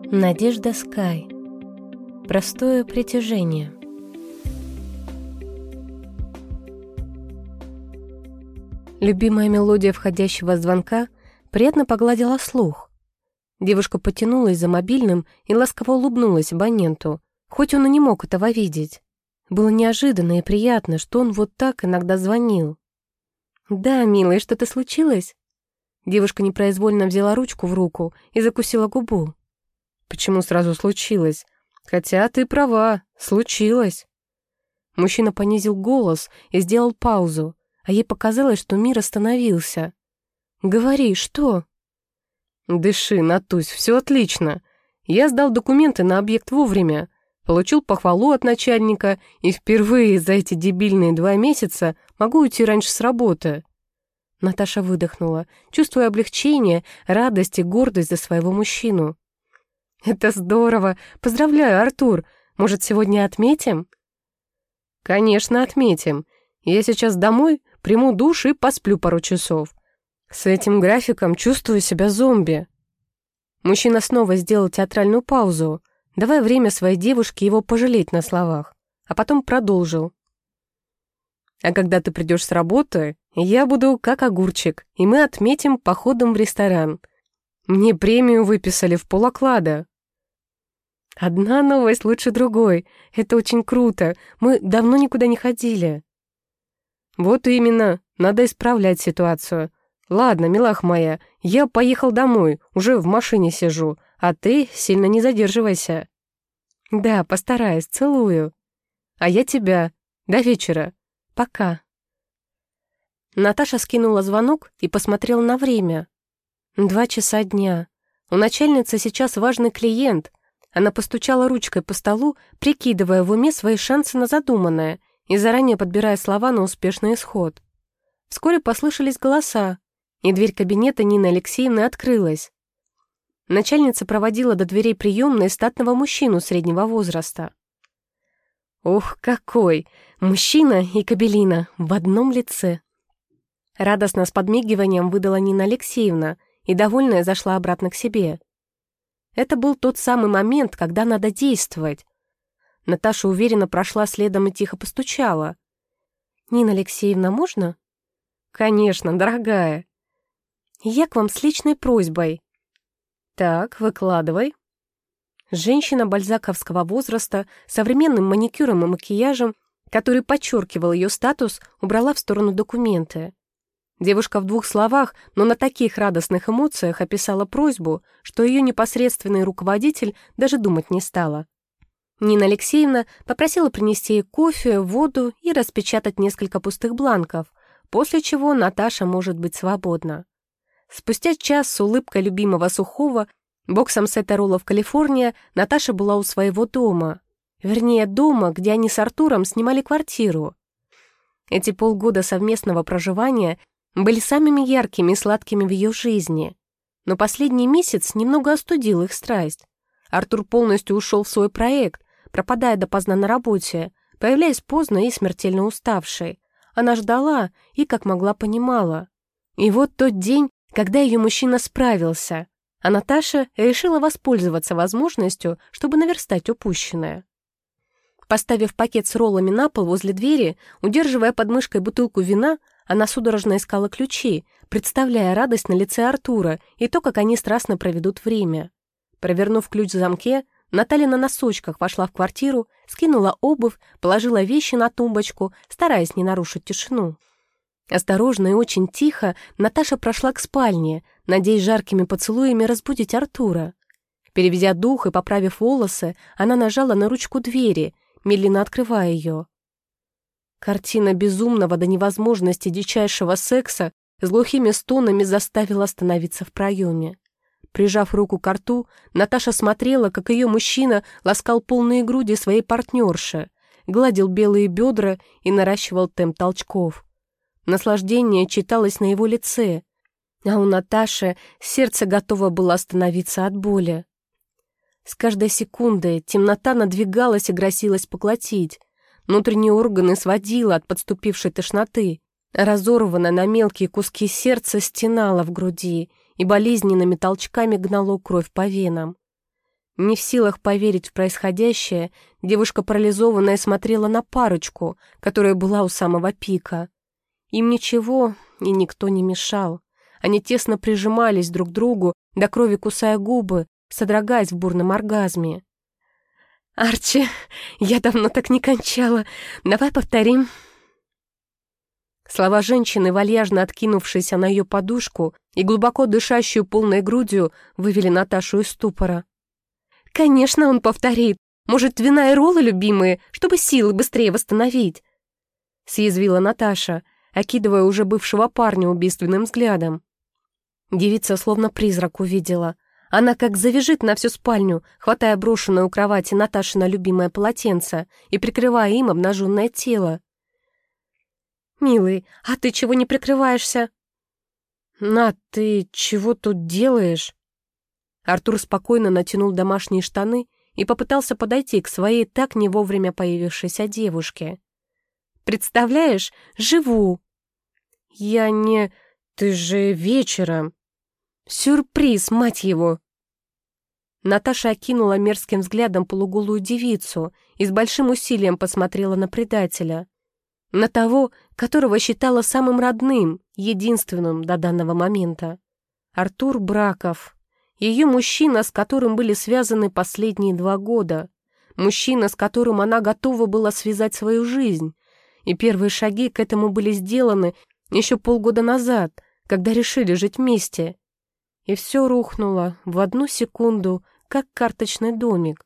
Надежда Скай. Простое притяжение. Любимая мелодия входящего звонка приятно погладила слух. Девушка потянулась за мобильным и ласково улыбнулась абоненту, хоть он и не мог этого видеть. Было неожиданно и приятно, что он вот так иногда звонил. «Да, милая, что-то случилось?» Девушка непроизвольно взяла ручку в руку и закусила губу. «Почему сразу случилось? Хотя ты права, случилось». Мужчина понизил голос и сделал паузу, а ей показалось, что мир остановился. «Говори, что?» «Дыши, Натусь, все отлично. Я сдал документы на объект вовремя, получил похвалу от начальника и впервые за эти дебильные 2 месяца могу уйти раньше с работы». Наташа выдохнула, чувствуя облегчение, радость и гордость за своего мужчину. «Это здорово! Поздравляю, Артур! Может, сегодня отметим?» «Конечно, отметим. Я сейчас домой, приму душ и посплю пару часов. С этим графиком чувствую себя зомби». Мужчина снова сделал театральную паузу, давая время своей девушке его пожалеть на словах, а потом продолжил. «А когда ты придешь с работы, я буду как огурчик, и мы отметим походом в ресторан. Мне премию выписали в полоклада». «Одна новость лучше другой. Это очень круто. Мы давно никуда не ходили». «Вот именно. Надо исправлять ситуацию. Ладно, милах моя, я поехал домой, уже в машине сижу, а ты сильно не задерживайся». «Да, постараюсь, целую». «А я тебя. До вечера. Пока». Наташа скинула звонок и посмотрела на время. 2 часа дня. У начальницы сейчас важный клиент. Она постучала ручкой по столу, прикидывая в уме свои шансы на задуманное и заранее подбирая слова на успешный исход. Вскоре послышались голоса, и дверь кабинета Нины Алексеевны открылась. Начальница проводила до дверей приемной статного мужчину среднего возраста. «Ух, какой! Мужчина и кобелина в одном лице!» Радостно с подмигиванием выдала Нина Алексеевна и, довольная, зашла обратно к себе. Это был тот самый момент, когда надо действовать. Наташа уверенно прошла следом и тихо постучала. «Нина Алексеевна, можно?» «Конечно, дорогая». «Я к вам с личной просьбой». «Так, выкладывай». Женщина бальзаковского возраста, с современным маникюром и макияжем, который подчеркивал ее статус, убрала в сторону документы. Девушка в 2 словах, но на таких радостных эмоциях описала просьбу, что ее непосредственный руководитель даже думать не стала. Нина Алексеевна попросила принести ей кофе, воду и распечатать несколько пустых бланков, после чего Наташа может быть свободна. Спустя час с улыбкой любимого сухого, боксом сета роллов Калифорния, Наташа была у своего дома. Вернее, дома, где они с Артуром снимали квартиру. Эти полгода совместного проживания были самыми яркими и сладкими в ее жизни. Но последний месяц немного остудил их страсть. Артур полностью ушел в свой проект, пропадая допоздна на работе, появляясь поздно и смертельно уставшей. Она ждала и, как могла, понимала. И вот тот день, когда ее мужчина справился, а Наташа решила воспользоваться возможностью, чтобы наверстать упущенное. Поставив пакет с роллами на пол возле двери, удерживая под мышкой бутылку вина, она судорожно искала ключи, представляя радость на лице Артура и то, как они страстно проведут время. Провернув ключ в замке, Наталья на носочках вошла в квартиру, скинула обувь, положила вещи на тумбочку, стараясь не нарушить тишину. Осторожно и очень тихо Наташа прошла к спальне, надеясь жаркими поцелуями разбудить Артура. Переведя дух и поправив волосы, она нажала на ручку двери, медленно открывая ее. Картина безумного до невозможности дичайшего секса с глухими стонами заставила остановиться в проеме. Прижав руку к рту, Наташа смотрела, как ее мужчина ласкал полные груди своей партнерши, гладил белые бедра и наращивал темп толчков. Наслаждение читалось на его лице, а у Наташи сердце готово было остановиться от боли. С каждой секундой темнота надвигалась и грозилась поглотить. Внутренние органы сводило от подступившей тошноты. Разорванное на мелкие куски сердце стенало в груди и болезненными толчками гнало кровь по венам. Не в силах поверить в происходящее, девушка парализованная смотрела на парочку, которая была у самого пика. Им ничего и никто не мешал. Они тесно прижимались друг к другу, до крови кусая губы, содрогаясь в бурном оргазме. «Арчи, я давно так не кончала. Давай повторим». Слова женщины, вальяжно откинувшейся на ее подушку и глубоко дышащую полной грудью, вывели Наташу из ступора. «Конечно, он повторит. Может, вина и роллы любимые, чтобы силы быстрее восстановить?» Съязвила Наташа, окидывая уже бывшего парня убийственным взглядом. Девица словно призрак увидела. Она как завяжет на всю спальню, хватая брошенное у кровати Наташино любимое полотенце и прикрывая им обнаженное тело. «Милый, а ты чего не прикрываешься?» «Над, ты чего тут делаешь?» Артур спокойно натянул домашние штаны и попытался подойти к своей так не вовремя появившейся девушке. «Представляешь, живу!» «Я не... Ты же вечером...» «Сюрприз, мать его!» Наташа окинула мерзким взглядом полуголую девицу и с большим усилием посмотрела на предателя. На того, которого считала самым родным, единственным до данного момента. Артур Браков. Ее мужчина, с которым были связаны последние 2 года. Мужчина, с которым она готова была связать свою жизнь. И первые шаги к этому были сделаны еще полгода назад, когда решили жить вместе. И все рухнуло в 1 секунду, как карточный домик.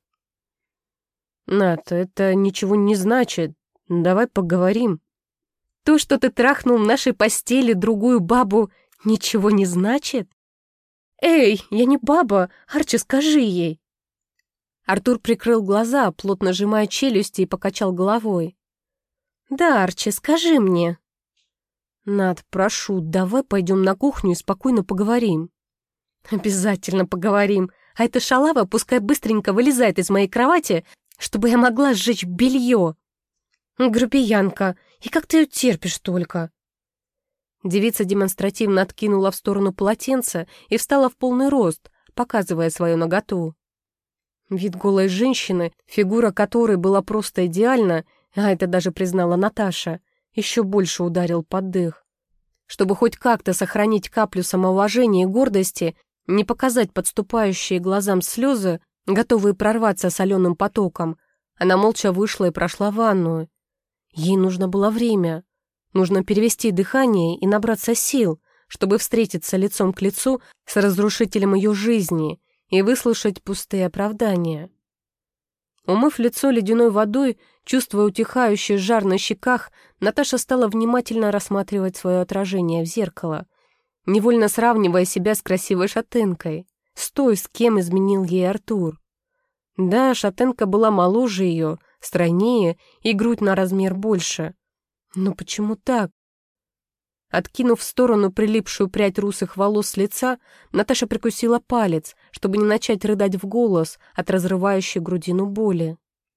«Над, это ничего не значит. Давай поговорим». «То, что ты трахнул в нашей постели другую бабу, ничего не значит?» «Эй, я не баба, Арчи, скажи ей!» Артур прикрыл глаза, плотно сжимая челюсти, и покачал головой. «Да, Арчи, скажи мне!» «Над, прошу, давай пойдем на кухню и спокойно поговорим». «Обязательно поговорим, а эта шалава пускай быстренько вылезает из моей кровати, чтобы я могла сжечь белье!» «Грубиянка, и как ты ее терпишь только?» Девица демонстративно откинула в сторону полотенце и встала в полный рост, показывая свою наготу. Вид голой женщины, фигура которой была просто идеальна, а это даже признала Наташа, еще больше ударил под дых. Чтобы хоть как-то сохранить каплю самоуважения и гордости, не показать подступающие глазам слезы, готовые прорваться соленым потоком, она молча вышла и прошла в ванную. Ей нужно было время. Нужно перевести дыхание и набраться сил, чтобы встретиться лицом к лицу с разрушителем ее жизни и выслушать пустые оправдания. Умыв лицо ледяной водой, чувствуя утихающий жар на щеках, Наташа стала внимательно рассматривать свое отражение в зеркало, невольно сравнивая себя с красивой шатенкой, с той, с кем изменил ей Артур. Да, шатенка была моложе ее, стройнее и грудь на размер больше. Но почему так? Откинув в сторону прилипшую прядь русых волос с лица, Наташа прикусила палец, чтобы не начать рыдать в голос от разрывающей грудину боли.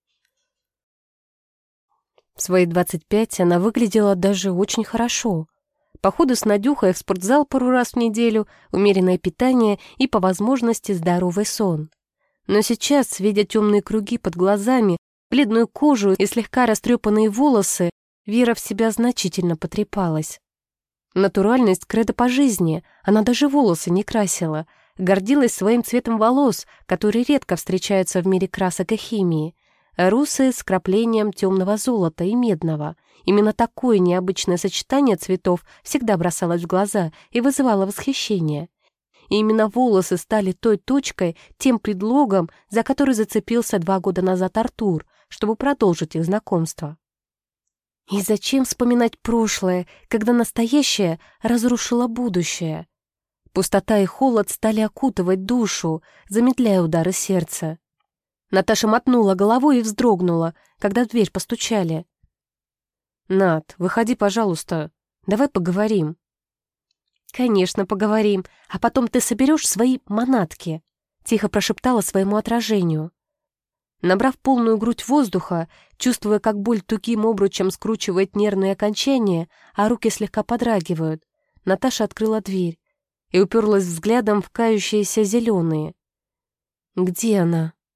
В свои 25 она выглядела даже очень хорошо. Походы с Надюхой в спортзал пару раз в неделю, умеренное питание и, по возможности, здоровый сон. Но сейчас, видя темные круги под глазами, бледную кожу и слегка растрепанные волосы, вера в себя значительно потрепалась. Натуральность — кредо по жизни, она даже волосы не красила, гордилась своим цветом волос, который редко встречаются в мире красок и химии. Русые с краплением темного золота и медного. Именно такое необычное сочетание цветов всегда бросалось в глаза и вызывало восхищение. И именно волосы стали той точкой, тем предлогом, за который зацепился 2 года назад Артур, чтобы продолжить их знакомство. И зачем вспоминать прошлое, когда настоящее разрушило будущее? Пустота и холод стали окутывать душу, замедляя удары сердца. Наташа мотнула головой и вздрогнула, когда в дверь постучали. «Над, выходи, пожалуйста, давай поговорим». «Конечно, поговорим, а потом ты соберешь свои манатки», — тихо прошептала своему отражению. Набрав полную грудь воздуха, чувствуя, как боль тугим обручем скручивает нервные окончания, а руки слегка подрагивают, Наташа открыла дверь и уперлась взглядом в кающиеся зеленые. Где она?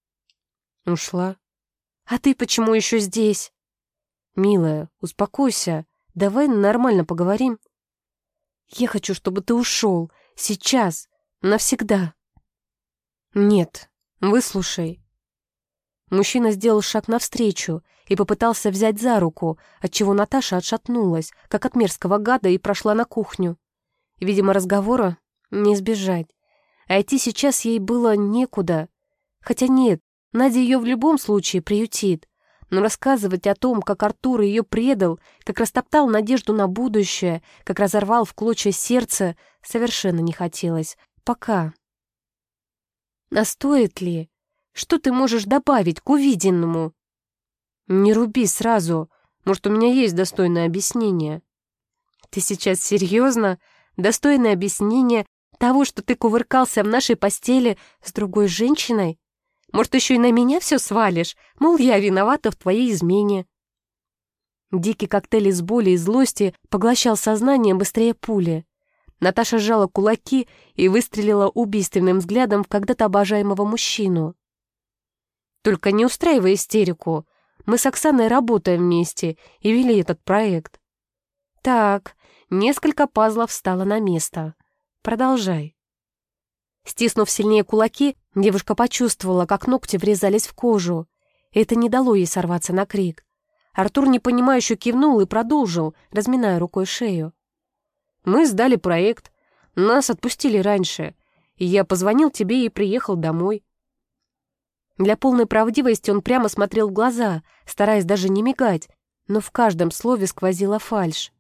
Ушла. А ты почему еще здесь? Милая, успокойся. Давай нормально поговорим. Я хочу, чтобы ты ушел. Сейчас. Навсегда. Нет. Выслушай. Мужчина сделал шаг навстречу и попытался взять за руку, отчего Наташа отшатнулась, как от мерзкого гада, и прошла на кухню. Видимо, разговора не избежать. А идти сейчас ей было некуда. Хотя нет, Надя ее в любом случае приютит. Но рассказывать о том, как Артур ее предал, как растоптал надежду на будущее, как разорвал в клочья сердце, совершенно не хотелось. Пока. А стоит ли? Что ты можешь добавить к увиденному? Не руби сразу. Может, у меня есть достойное объяснение. Ты сейчас серьезно? Достойное объяснение того, что ты кувыркался в нашей постели с другой женщиной? Может, еще и на меня все свалишь? Мол, я виновата в твоей измене. Дикий коктейль из боли и злости поглощал сознание быстрее пули. Наташа сжала кулаки и выстрелила убийственным взглядом в когда-то обожаемого мужчину. Только не устраивай истерику. Мы с Оксаной работаем вместе и вели этот проект. Так, несколько пазлов встало на место. Продолжай. Стиснув сильнее кулаки, девушка почувствовала, как ногти врезались в кожу. Это не дало ей сорваться на крик. Артур непонимающе кивнул и продолжил, разминая рукой шею. Мы сдали проект. Нас отпустили раньше. И я позвонил тебе и приехал домой. Для полной правдивости он прямо смотрел в глаза, стараясь даже не мигать, но в каждом слове сквозила фальшь.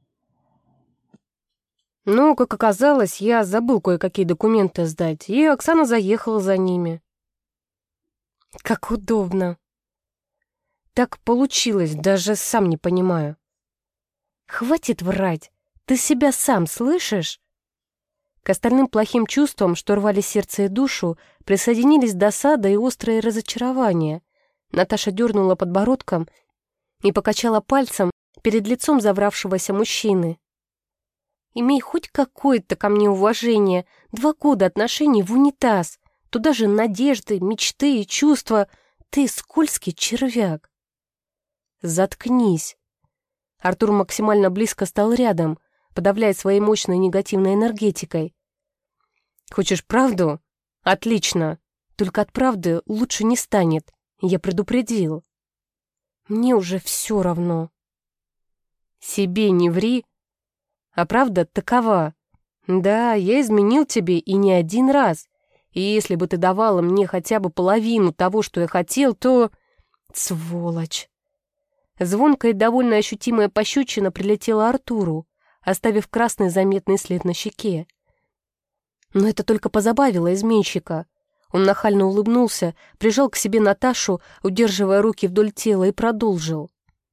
Но, как оказалось, я забыл кое-какие документы сдать, и Оксана заехала за ними. Как удобно. Так получилось, даже сам не понимаю. Хватит врать, ты себя сам слышишь? К остальным плохим чувствам, что рвали сердце и душу, присоединились досада и острое разочарование. Наташа дернула подбородком и покачала пальцем перед лицом завравшегося мужчины. «Имей хоть какое-то ко мне уважение. 2 года отношений в унитаз. Туда же надежды, мечты и чувства. Ты скользкий червяк». «Заткнись». Артур максимально близко стал рядом, подавляя своей мощной негативной энергетикой. «Хочешь правду? Отлично. Только от правды лучше не станет. Я предупредил». «Мне уже все равно». «Себе не ври. А правда такова. Да, я изменил тебе и не один раз. И если бы ты давала мне хотя бы половину того, что я хотел, то... Сволочь!» Звонкая и довольно ощутимая пощечина прилетела Артуру, оставив красный заметный след на щеке. Но это только позабавило изменщика. Он нахально улыбнулся, прижал к себе Наташу, удерживая руки вдоль тела, и продолжил.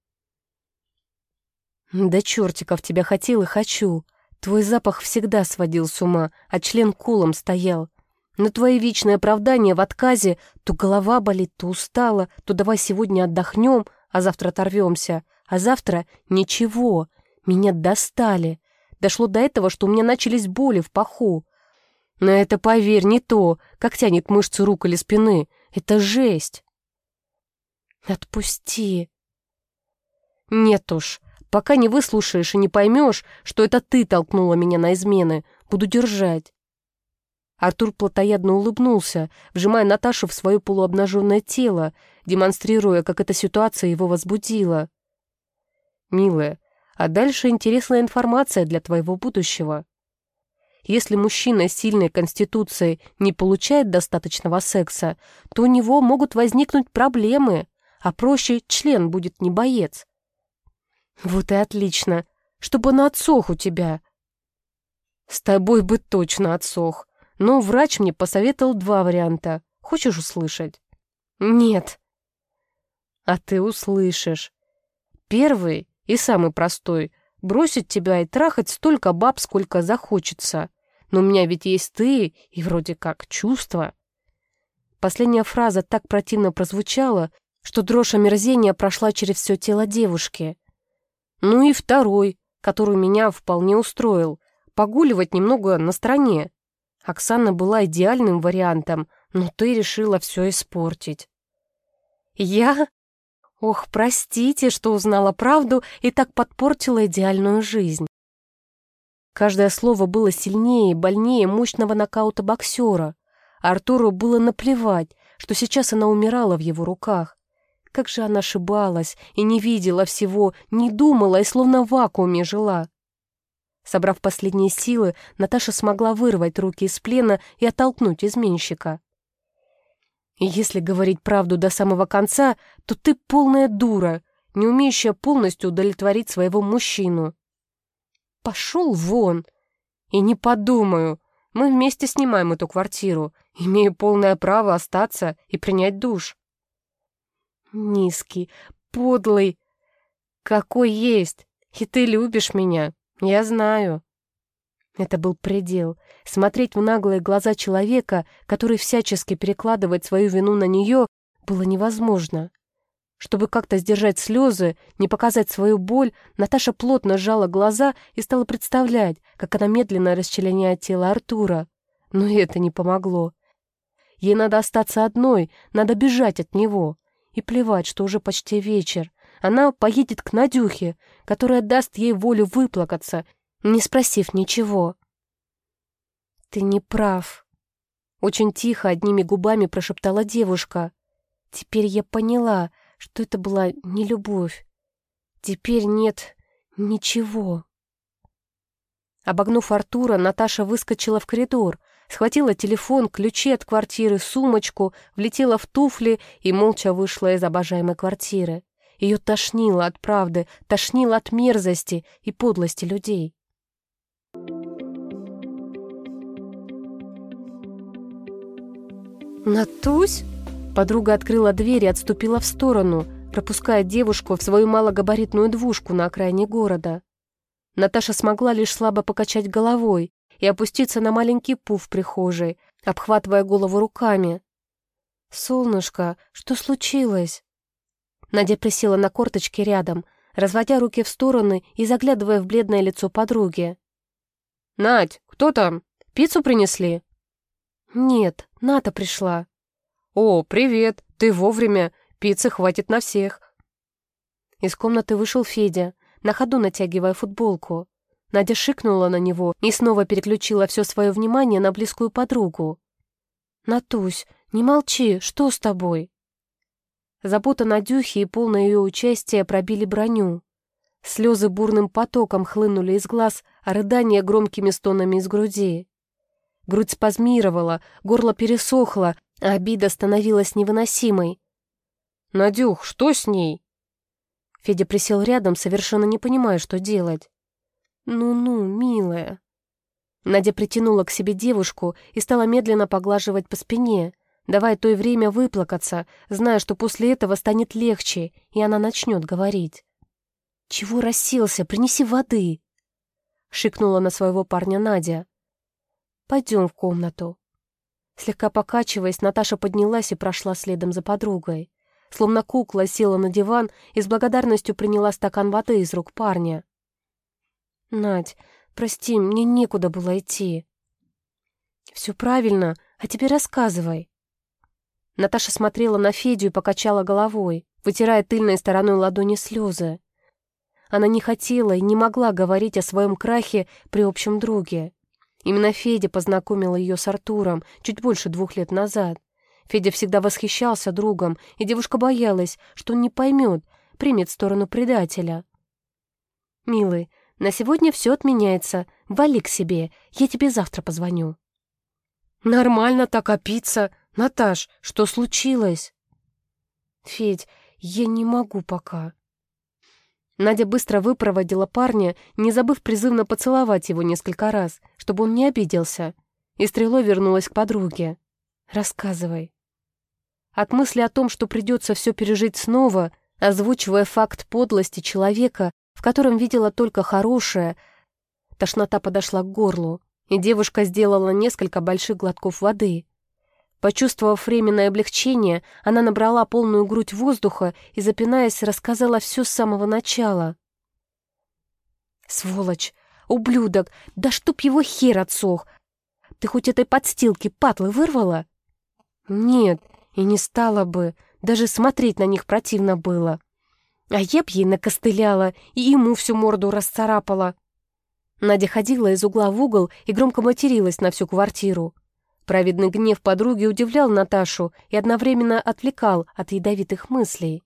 «Да чертиков тебя хотел и хочу. Твой запах всегда сводил с ума, а член колом стоял. Но твои вечные оправдания в отказе, то голова болит, то устала, то давай сегодня отдохнем, а завтра оторвемся, а завтра ничего. Меня достали. Дошло до этого, что у меня начались боли в паху. Но это, поверь, не то, как тянет мышцы рук или спины. Это жесть». «Отпусти». «Нет уж, пока не выслушаешь и не поймешь, что это ты толкнула меня на измены, буду держать». Артур плотоядно улыбнулся, вжимая Наташу в свое полуобнаженное тело, демонстрируя, как эта ситуация его возбудила. «Милая, а дальше интересная информация для твоего будущего. Если мужчина с сильной конституцией не получает достаточного секса, то у него могут возникнуть проблемы, а проще член будет не боец». «Вот и отлично, чтобы он отсох у тебя». «С тобой бы точно отсох, но врач мне посоветовал 2 варианта. Хочешь услышать?» «Нет». «А ты услышишь. Первый и самый простой — бросить тебя и трахать столько баб, сколько захочется. Но у меня ведь есть ты и вроде как чувства». Последняя фраза так противно прозвучала, что дрожь омерзения прошла через все тело девушки. «Ну и второй, который меня вполне устроил, погуливать немного на стороне. Оксана была идеальным вариантом, но ты решила все испортить». Я? Ох, простите, что узнала правду и так подпортила идеальную жизнь. Каждое слово было сильнее и больнее мощного нокаута боксера. Артуру было наплевать, что сейчас она умирала в его руках. Как же она ошибалась и не видела всего, не думала и словно в вакууме жила. Собрав последние силы, Наташа смогла вырвать руки из плена и оттолкнуть изменщика. И если говорить правду до самого конца, то ты полная дура, не умеющая полностью удовлетворить своего мужчину. Пошел вон! И не подумаю. Мы вместе снимаем эту квартиру. Имею полное право остаться и принять душ. Низкий, подлый. Какой есть. И ты любишь меня. Я знаю. Это был предел. Смотреть в наглые глаза человека, который всячески перекладывает свою вину на нее, было невозможно. Чтобы как-то сдержать слезы, не показать свою боль, Наташа плотно сжала глаза и стала представлять, как она медленно расчленяет тело Артура. Но и это не помогло. Ей надо остаться одной, надо бежать от него. И плевать, что уже почти вечер. Она поедет к Надюхе, которая даст ей волю выплакаться, не спросив ничего. «Ты не прав», — очень тихо одними губами прошептала девушка. «Теперь я поняла, что это была не любовь. Теперь нет ничего». Обогнув Артура, Наташа выскочила в коридор, схватила телефон, ключи от квартиры, сумочку, влетела в туфли и молча вышла из обожаемой квартиры. Ее тошнило от правды, тошнило от мерзости и подлости людей. «Натусь?» Подруга открыла дверь и отступила в сторону, пропуская девушку в свою малогабаритную двушку на окраине города. Наташа смогла лишь слабо покачать головой и опуститься на маленький пуф в прихожей, обхватывая голову руками. «Солнышко, что случилось?» Надя присела на корточки рядом, разводя руки в стороны и заглядывая в бледное лицо подруги. «Надь, кто там? Пиццу принесли?» «Нет, Ната пришла». «О, привет, ты вовремя, пиццы хватит на всех». Из комнаты вышел Федя, на ходу натягивая футболку. Надя шикнула на него и снова переключила все свое внимание на близкую подругу. «Натусь, не молчи, что с тобой?» Забота Надюхи и полное ее участие пробили броню. Слезы бурным потоком хлынули из глаз, а рыдания громкими стонами из груди. Грудь спазмировала, горло пересохло, а обида становилась невыносимой. «Надюх, что с ней?» Федя присел рядом, совершенно не понимая, что делать. «Ну-ну, милая». Надя притянула к себе девушку и стала медленно поглаживать по спине, давая той время выплакаться, зная, что после этого станет легче, и она начнет говорить. «Чего расселся? Принеси воды!» — шикнула на своего парня Надя. «Пойдем в комнату». Слегка покачиваясь, Наташа поднялась и прошла следом за подругой. Словно кукла села на диван и с благодарностью приняла стакан воды из рук парня. «Надь, прости, мне некуда было идти». «Все правильно, а теперь рассказывай». Наташа смотрела на Федю и покачала головой, вытирая тыльной стороной ладони слезы. Она не хотела и не могла говорить о своем крахе при общем друге. Именно Федя познакомил ее с Артуром чуть больше 2 лет назад. Федя всегда восхищался другом, и девушка боялась, что он не поймет, примет сторону предателя. «Милый, на сегодня все отменяется. Вали к себе, я тебе завтра позвоню». «Нормально так опиться. Наташ, что случилось?» «Федь, я не могу пока». Надя быстро выпроводила парня, не забыв призывно поцеловать его несколько раз, чтобы он не обиделся, и стрелой вернулась к подруге. «Рассказывай». От мысли о том, что придется все пережить снова, озвучивая факт подлости человека, в котором видела только хорошее, тошнота подошла к горлу, и девушка сделала несколько больших глотков воды. Почувствовав временное облегчение, она набрала полную грудь воздуха и, запинаясь, рассказала все с самого начала. «Сволочь! Ублюдок! Да чтоб его хер отсох! Ты хоть этой подстилки патлы вырвала?» «Нет, и не стала бы. Даже смотреть на них противно было. А я б ей накостыляла и ему всю морду расцарапала. Надя ходила из угла в угол и громко материлась на всю квартиру. Праведный гнев подруги удивлял Наташу и одновременно отвлекал от ядовитых мыслей.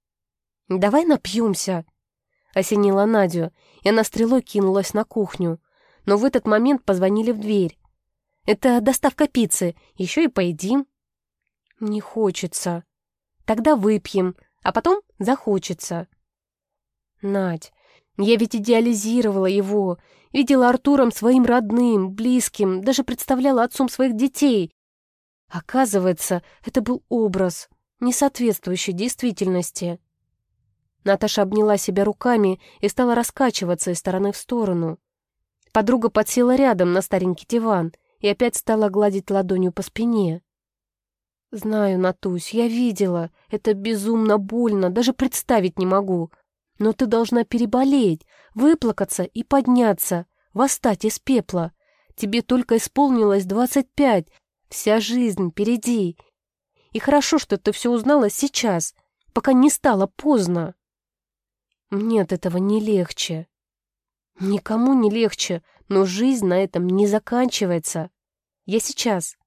«Давай напьемся», — осенила Надю, и она стрелой кинулась на кухню. Но в этот момент позвонили в дверь. «Это доставка пиццы, еще и поедим». «Не хочется». «Тогда выпьем, а потом захочется». «Надь, я ведь идеализировала его, видела Артуром своим родным, близким, даже представляла отцом своих детей. Оказывается, это был образ, не соответствующий действительности». Наташа обняла себя руками и стала раскачиваться из стороны в сторону. Подруга подсела рядом на старенький диван и опять стала гладить ладонью по спине. «Знаю, Натусь, я видела, это безумно больно, даже представить не могу. Но ты должна переболеть, выплакаться и подняться, восстать из пепла. Тебе только исполнилось 25, вся жизнь впереди. И хорошо, что ты все узнала сейчас, пока не стало поздно». «Мне от этого не легче». «Никому не легче, но жизнь на этом не заканчивается. Я сейчас».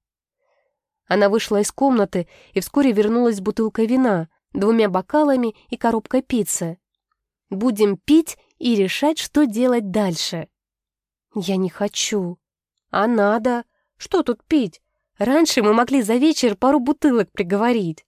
Она вышла из комнаты и вскоре вернулась с бутылкой вина, 2 бокалами и коробкой пиццы. «Будем пить и решать, что делать дальше». «Я не хочу». «А надо. Что тут пить? Раньше мы могли за вечер пару бутылок приговорить».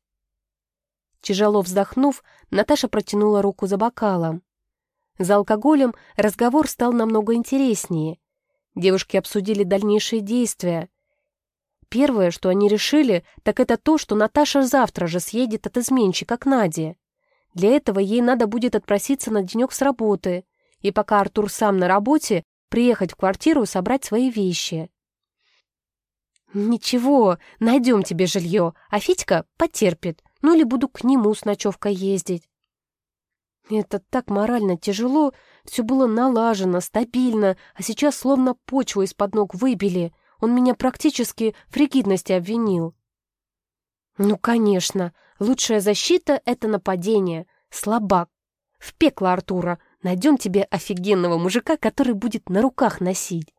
Тяжело вздохнув, Наташа протянула руку за бокалом. За алкоголем разговор стал намного интереснее. Девушки обсудили дальнейшие действия. Первое, что они решили, так это то, что Наташа завтра же съедет от изменщика к Наде. Для этого ей надо будет отпроситься на денек с работы, и пока Артур сам на работе, приехать в квартиру и собрать свои вещи. «Ничего, найдем тебе жилье, а Федька потерпит, ну или буду к нему с ночевкой ездить». Это так морально тяжело, все было налажено, стабильно, а сейчас словно почву из-под ног выбили. Он меня практически в фригидности обвинил. Ну, конечно, лучшая защита — это нападение. Слабак. В пекло Артура. Найдем тебе офигенного мужика, который будет на руках носить.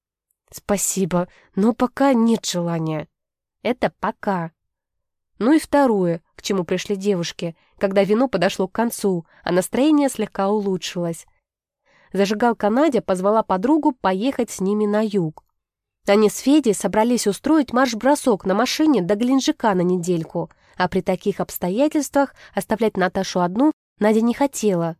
Спасибо, но пока нет желания. Это пока. Ну и второе, к чему пришли девушки, когда вино подошло к концу, а настроение слегка улучшилось. Зажигалка Надя позвала подругу поехать с ними на юг. Они с Федей собрались устроить марш-бросок на машине до Геленджика на недельку, а при таких обстоятельствах оставлять Наташу одну Надя не хотела.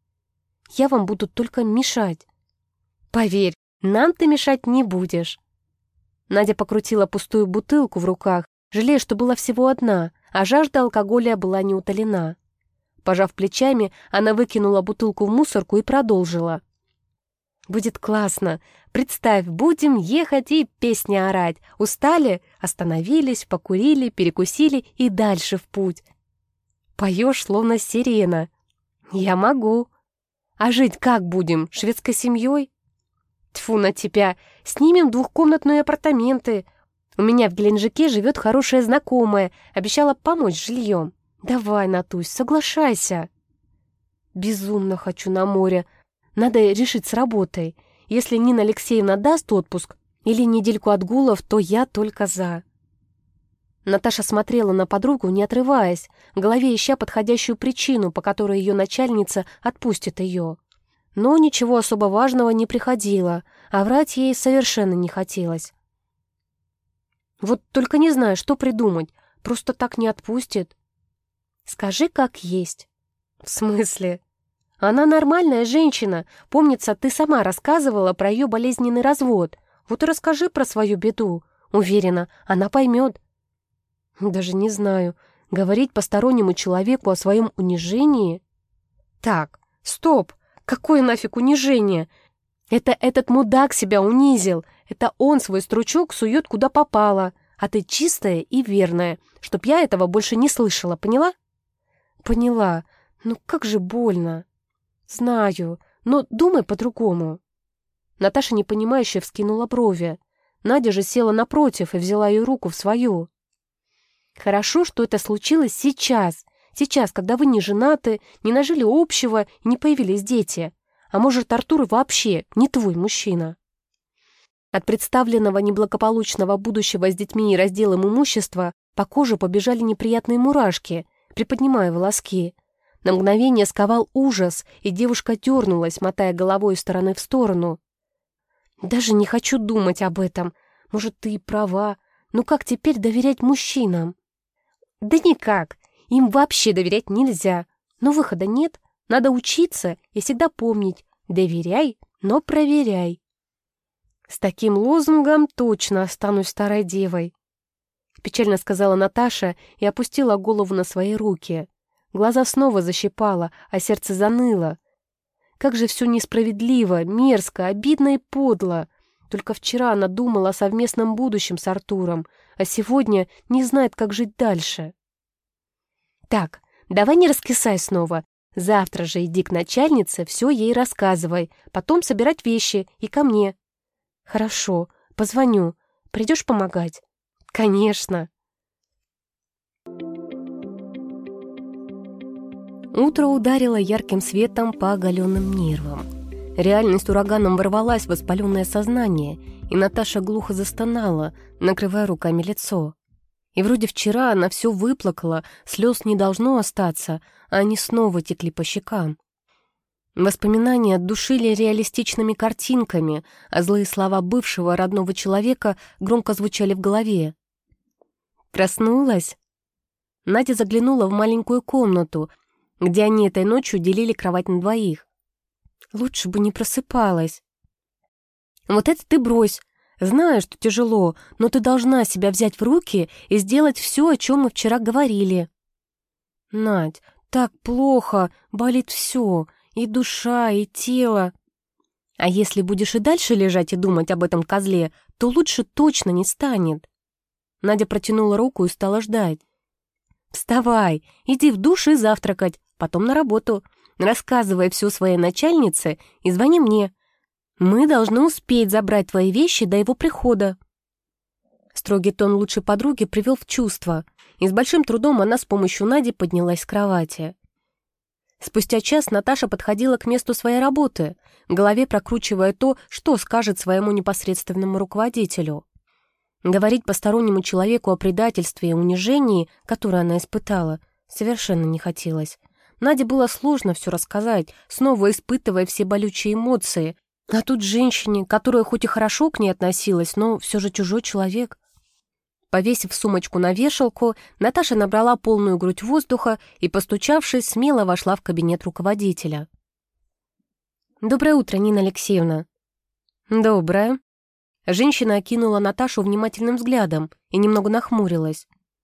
«Я вам буду только мешать». «Поверь, нам ты мешать не будешь». Надя покрутила пустую бутылку в руках, жалея, что была всего одна, а жажда алкоголя была не утолена. Пожав плечами, она выкинула бутылку в мусорку и продолжила. «Будет классно. Представь, будем ехать и песни орать. Устали? Остановились, покурили, перекусили и дальше в путь. Поешь, словно сирена. Я могу. А жить как будем? Шведской семьей? Тьфу на тебя. Снимем 2-комнатные апартаменты. У меня в Геленджике живет хорошая знакомая. Обещала помочь с жильем. Давай, Натусь, соглашайся». «Безумно хочу на море. Надо решить с работой. Если Нина Алексеевна даст отпуск или недельку отгулов, то я только за». Наташа смотрела на подругу, не отрываясь, в голове ища подходящую причину, по которой ее начальница отпустит ее. Но ничего особо важного не приходило, а врать ей совершенно не хотелось. Вот только не знаю, что придумать. Просто так не отпустит. «Скажи, как есть». «В смысле?» «Она нормальная женщина. Помнится, ты сама рассказывала про ее болезненный развод. Вот и расскажи про свою беду. Уверена, она поймет». «Даже не знаю. Говорить постороннему человеку о своем унижении?» «Так, стоп. Какое нафиг унижение? Это этот мудак себя унизил. Это он свой стручок сует куда попало. А ты чистая и верная, чтоб я этого больше не слышала, поняла?» «Поняла. Ну как же больно». «Знаю, но думай по-другому». Наташа непонимающе вскинула брови. Надя же села напротив и взяла ее руку в свою. Хорошо, что это случилось сейчас. Сейчас, когда вы не женаты, не нажили общего и не появились дети. А может, Артур вообще не твой мужчина? От представленного неблагополучного будущего с детьми и разделом имущества по коже побежали неприятные мурашки, приподнимая волоски. На мгновение сковал ужас, и девушка дернулась, мотая головой из стороны в сторону. «Даже не хочу думать об этом. Может, ты и права. Но как теперь доверять мужчинам?» «Да никак. Им вообще доверять нельзя. Но выхода нет. Надо учиться и всегда помнить. Доверяй, но проверяй». «С таким лозунгом точно останусь старой девой», — печально сказала Наташа и опустила голову на свои руки. Глаза снова защипало, а сердце заныло. Как же все несправедливо, мерзко, обидно и подло. Только вчера она думала о совместном будущем с Артуром, а сегодня не знает, как жить дальше. «Так, давай не раскисай снова. Завтра же иди к начальнице, все ей рассказывай, потом собирать вещи и ко мне». «Хорошо, позвоню. Придешь помогать?» «Конечно». Утро ударило ярким светом по оголенным нервам. Реальность ураганом ворвалась в воспаленное сознание, и Наташа глухо застонала, накрывая руками лицо. И вроде вчера она все выплакала, слез не должно остаться, а они снова текли по щекам. Воспоминания отдушили реалистичными картинками, а злые слова бывшего родного человека громко звучали в голове. «Проснулась?» Надя заглянула в маленькую комнату, где они этой ночью делили кровать на двоих. «Лучше бы не просыпалась». «Вот это ты брось. Знаю, что тяжело, но ты должна себя взять в руки и сделать все, о чем мы вчера говорили». «Надь, так плохо, болит все, и душа, и тело». «А если будешь и дальше лежать и думать об этом козле, то лучше точно не станет». Надя протянула руку и стала ждать. «Вставай, иди в душ и завтракать, потом на работу. Рассказывай все своей начальнице и звони мне. Мы должны успеть забрать твои вещи до его прихода». Строгий тон лучшей подруги привел в чувство, и с большим трудом она с помощью Нади поднялась с кровати. Спустя час Наташа подходила к месту своей работы, в голове прокручивая то, что скажет своему непосредственному руководителю. Говорить постороннему человеку о предательстве и унижении, которое она испытала, совершенно не хотелось. Наде было сложно все рассказать, снова испытывая все болючие эмоции. А тут женщине, которая хоть и хорошо к ней относилась, но все же чужой человек. Повесив сумочку на вешалку, Наташа набрала полную грудь воздуха и, постучавшись, смело вошла в кабинет руководителя. «Доброе утро, Нина Алексеевна». «Доброе». Женщина окинула Наташу внимательным взглядом и немного нахмурилась.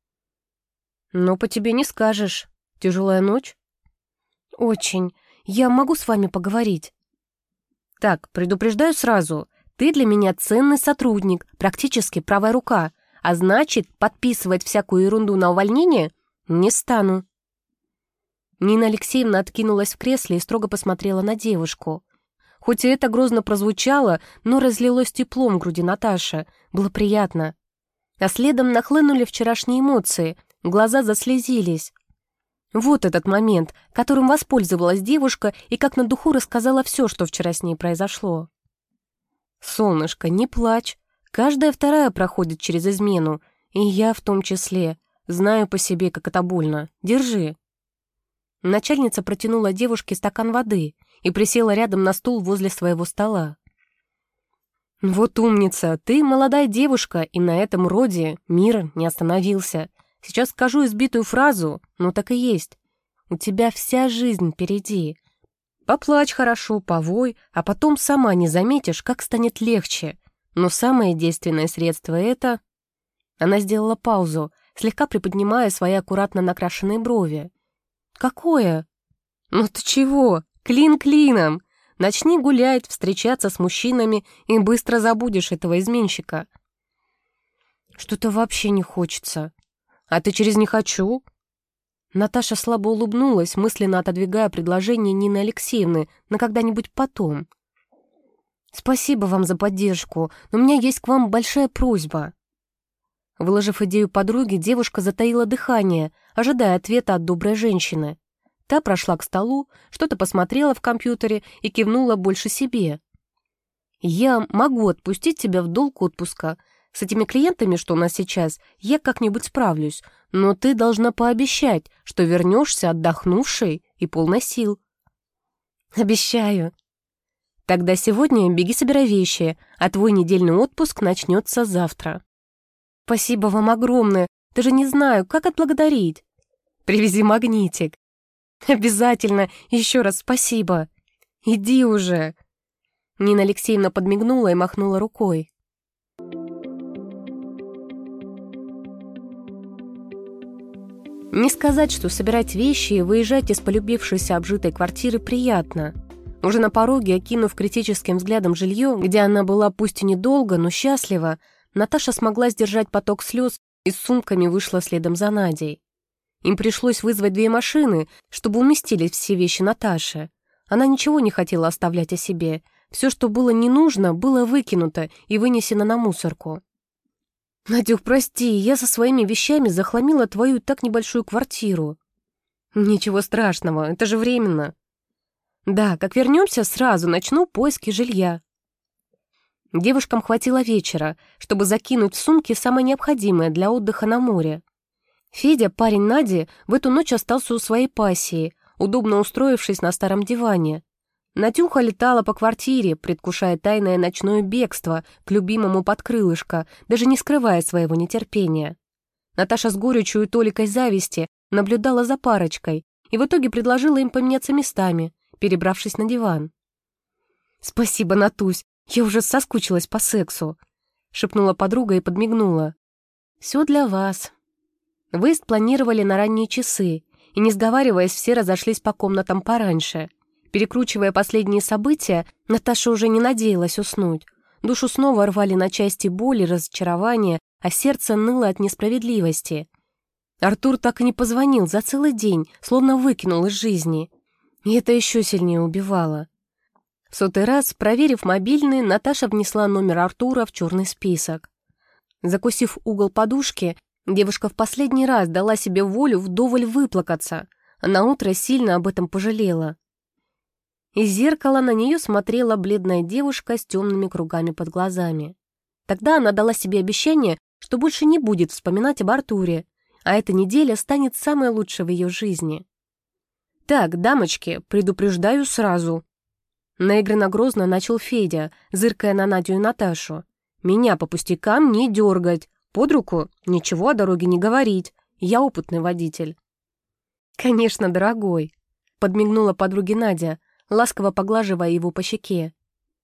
«Ну, по тебе не скажешь. Тяжелая ночь?» «Очень. Я могу с вами поговорить?» «Так, предупреждаю сразу. Ты для меня ценный сотрудник, практически правая рука, а значит, подписывать всякую ерунду на увольнение не стану». Нина Алексеевна откинулась в кресле и строго посмотрела на девушку. Хоть и это грозно прозвучало, но разлилось теплом в груди Наташи. Было приятно. А следом нахлынули вчерашние эмоции, глаза заслезились. Вот этот момент, которым воспользовалась девушка и как на духу рассказала все, что вчера с ней произошло. «Солнышко, не плачь. Каждая вторая проходит через измену, и я в том числе. Знаю по себе, как это больно. Держи». Начальница протянула девушке стакан воды и присела рядом на стул возле своего стола. «Вот умница, ты молодая девушка, и на этом роде мир не остановился. Сейчас скажу избитую фразу, но так и есть. У тебя вся жизнь впереди. Поплачь хорошо, повой, а потом сама не заметишь, как станет легче. Но самое действенное средство — это...» Она сделала паузу, слегка приподнимая свои аккуратно накрашенные брови. «Какое?» «Ну ты чего? Клин клином. Начни гулять, встречаться с мужчинами, и быстро забудешь этого изменщика». «Что-то вообще не хочется». «А ты через «не хочу»?» Наташа слабо улыбнулась, мысленно отодвигая предложение Нины Алексеевны на когда-нибудь потом. «Спасибо вам за поддержку, но у меня есть к вам большая просьба». Выложив идею подруге, девушка затаила дыхание, ожидая ответа от доброй женщины. Та прошла к столу, что-то посмотрела в компьютере и кивнула больше себе. «Я могу отпустить тебя в долг отпуска. С этими клиентами, что у нас сейчас, я как-нибудь справлюсь, но ты должна пообещать, что вернешься отдохнувшей и полной сил». «Обещаю». «Тогда сегодня беги собирай вещи, а твой недельный отпуск начнется завтра». «Спасибо вам огромное, даже не знаю, как отблагодарить». «Привези магнитик». «Обязательно, еще раз спасибо». «Иди уже». Нина Алексеевна подмигнула и махнула рукой. Не сказать, что собирать вещи и выезжать из полюбившейся обжитой квартиры приятно. Уже на пороге, окинув критическим взглядом жилье, где она была пусть и недолго, но счастлива, Наташа смогла сдержать поток слез и с сумками вышла следом за Надей. Им пришлось вызвать 2 машины, чтобы уместились все вещи Наташи. Она ничего не хотела оставлять о себе. Все, что было не нужно, было выкинуто и вынесено на мусорку. «Надюх, прости, я со своими вещами захламила твою так небольшую квартиру». «Ничего страшного, это же временно». «Да, как вернемся, сразу начну поиски жилья». Девушкам хватило вечера, чтобы закинуть в сумки самое необходимое для отдыха на море. Федя, парень Нади, в эту ночь остался у своей пассии, удобно устроившись на старом диване. Надюха летала по квартире, предвкушая тайное ночное бегство к любимому под крылышко, даже не скрывая своего нетерпения. Наташа с горечью и толикой зависти наблюдала за парочкой и в итоге предложила им поменяться местами, перебравшись на диван. «Спасибо, Натусь, я уже соскучилась по сексу», — шепнула подруга и подмигнула. «Все для вас». Выезд планировали на ранние часы, и, не сговариваясь, все разошлись по комнатам пораньше. Перекручивая последние события, Наташа уже не надеялась уснуть. Душу снова рвали на части боли, разочарования, а сердце ныло от несправедливости. Артур так и не позвонил за целый день, словно выкинул из жизни. И это еще сильнее убивало. В 100-й раз, проверив мобильный, Наташа внесла номер Артура в черный список. Закусив угол подушки, девушка в последний раз дала себе волю вдоволь выплакаться, а наутро сильно об этом пожалела. Из зеркала на нее смотрела бледная девушка с темными кругами под глазами. Тогда она дала себе обещание, что больше не будет вспоминать об Артуре, а эта неделя станет самой лучшей в ее жизни. «Так, дамочки, предупреждаю сразу». Наигранно грозно начал Федя, зыркая на Надю и Наташу. «Меня по пустякам не дергать, под руку ничего о дороге не говорить, я опытный водитель». «Конечно, дорогой», — подмигнула подруге Надя, ласково поглаживая его по щеке.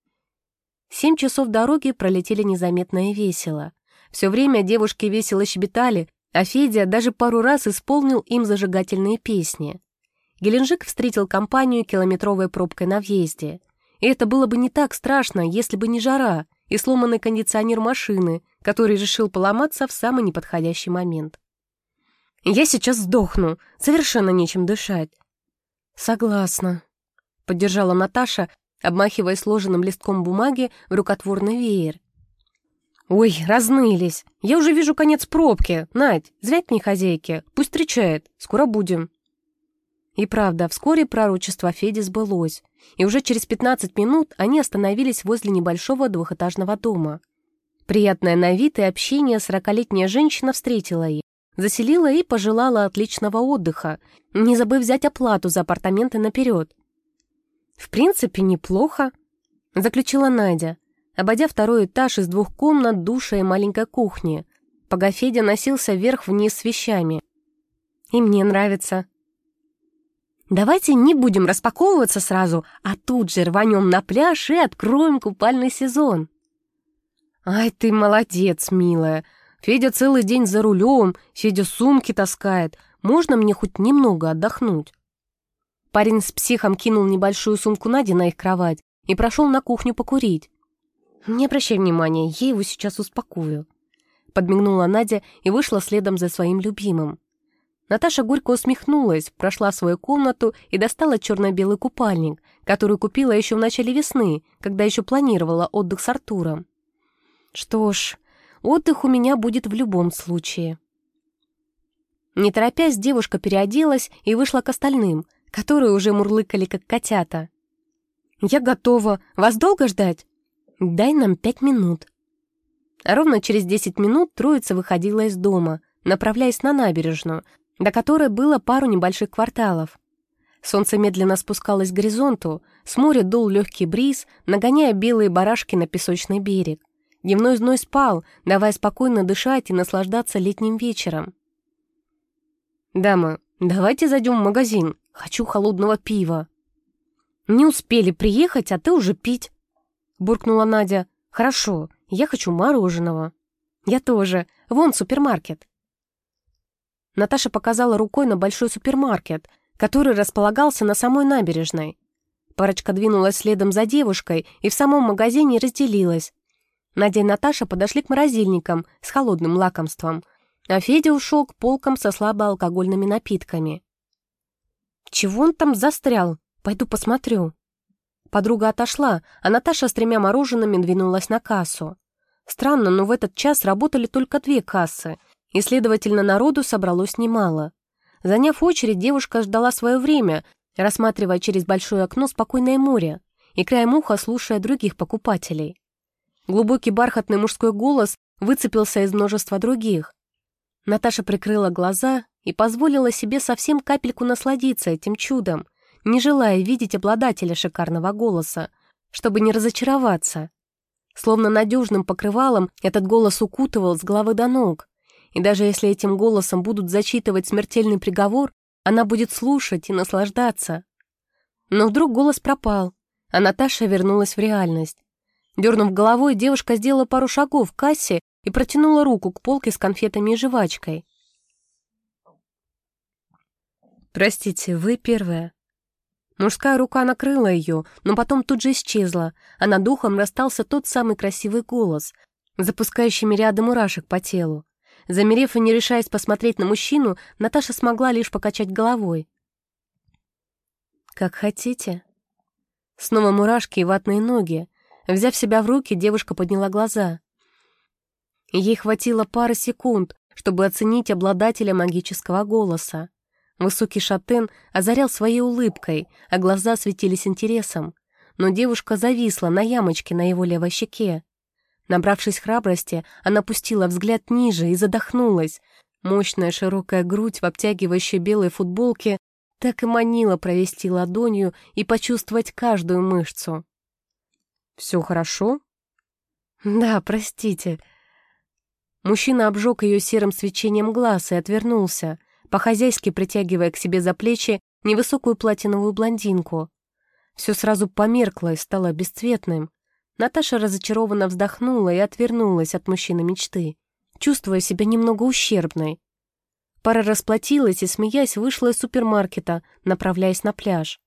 7 часов дороги пролетели незаметно и весело. Все время девушки весело щебетали, а Федя даже пару раз исполнил им зажигательные песни. Геленджик встретил компанию километровой пробкой на въезде. И это было бы не так страшно, если бы не жара и сломанный кондиционер машины, который решил поломаться в самый неподходящий момент. «Я сейчас сдохну, совершенно нечем дышать». «Согласна», — поддержала Наташа, обмахивая сложенным листком бумаги в рукотворный веер. «Ой, разнылись. Я уже вижу конец пробки. Надь, звякни хозяйке, пусть встречает. Скоро будем». И правда, вскоре пророчество Феди сбылось, и уже через 15 минут они остановились возле небольшого двухэтажного дома. Приятная на вид и общение 40-летняя женщина встретила их, заселила и пожелала отличного отдыха, не забыв взять оплату за апартаменты наперед. «В принципе, неплохо», — заключила Надя, обойдя 2-й этаж из 2 комнат, душа и маленькой кухни, пока Федя носился вверх-вниз с вещами. «И мне нравится». «Давайте не будем распаковываться сразу, а тут же рванем на пляж и откроем купальный сезон». «Ай, ты молодец, милая. Федя целый день за рулем, Федя сумки таскает. Можно мне хоть немного отдохнуть?» Парень с психом кинул небольшую сумку Нади на их кровать и прошел на кухню покурить. «Не обращай внимания, я его сейчас успокою», — подмигнула Надя и вышла следом за своим любимым. Наташа горько усмехнулась, прошла в свою комнату и достала черно-белый купальник, который купила еще в начале весны, когда еще планировала отдых с Артуром. Что ж, отдых у меня будет в любом случае». Не торопясь, девушка переоделась и вышла к остальным, которые уже мурлыкали, как котята. «Я готова. Вас долго ждать?» «Дай нам 5 минут». Ровно через 10 минут троица выходила из дома, направляясь на набережную, до которой было пару небольших кварталов. Солнце медленно спускалось к горизонту, с моря дул легкий бриз, нагоняя белые барашки на песочный берег. Дневной зной спал, давая спокойно дышать и наслаждаться летним вечером. «Дамы, давайте зайдем в магазин. Хочу холодного пива». «Не успели приехать, а ты уже пить», — буркнула Надя. «Хорошо, я хочу мороженого». «Я тоже. Вон супермаркет». Наташа показала рукой на большой супермаркет, который располагался на самой набережной. Парочка двинулась следом за девушкой и в самом магазине разделилась. Надя и Наташа подошли к морозильникам с холодным лакомством, а Федя ушел к полкам со слабоалкогольными напитками. «Чего он там застрял? Пойду посмотрю». Подруга отошла, а Наташа с 3 мороженными двинулась на кассу. Странно, но в этот час работали только 2 кассы, и, следовательно, народу собралось немало. Заняв очередь, девушка ждала свое время, рассматривая через большое окно спокойное море и краем уха слушая других покупателей. Глубокий бархатный мужской голос выцепился из множества других. Наташа прикрыла глаза и позволила себе совсем капельку насладиться этим чудом, не желая видеть обладателя шикарного голоса, чтобы не разочароваться. Словно надежным покрывалом этот голос укутывал с головы до ног, и даже если этим голосом будут зачитывать смертельный приговор, она будет слушать и наслаждаться. Но вдруг голос пропал, а Наташа вернулась в реальность. Дернув головой, девушка сделала пару шагов к кассе и протянула руку к полке с конфетами и жвачкой. «Простите, вы первая». Мужская рука накрыла ее, но потом тут же исчезла, а над ухом расстался тот самый красивый голос, запускающий мириады мурашек по телу. Замерев и не решаясь посмотреть на мужчину, Наташа смогла лишь покачать головой. «Как хотите». Снова мурашки и ватные ноги. Взяв себя в руки, девушка подняла глаза. Ей хватило пары секунд, чтобы оценить обладателя магического голоса. Высокий шатен озарял своей улыбкой, а глаза светились интересом. Но девушка зависла на ямочке на его левой щеке. Набравшись храбрости, она пустила взгляд ниже и задохнулась. Мощная широкая грудь в обтягивающей белой футболке так и манила провести ладонью и почувствовать каждую мышцу. «Все хорошо?» «Да, простите». Мужчина обжег ее серым свечением глаз и отвернулся, по-хозяйски притягивая к себе за плечи невысокую платиновую блондинку. Все сразу померкло и стало бесцветным. Наташа разочарованно вздохнула и отвернулась от мужчины мечты, чувствуя себя немного ущербной. Пара расплатилась и, смеясь, вышла из супермаркета, направляясь на пляж.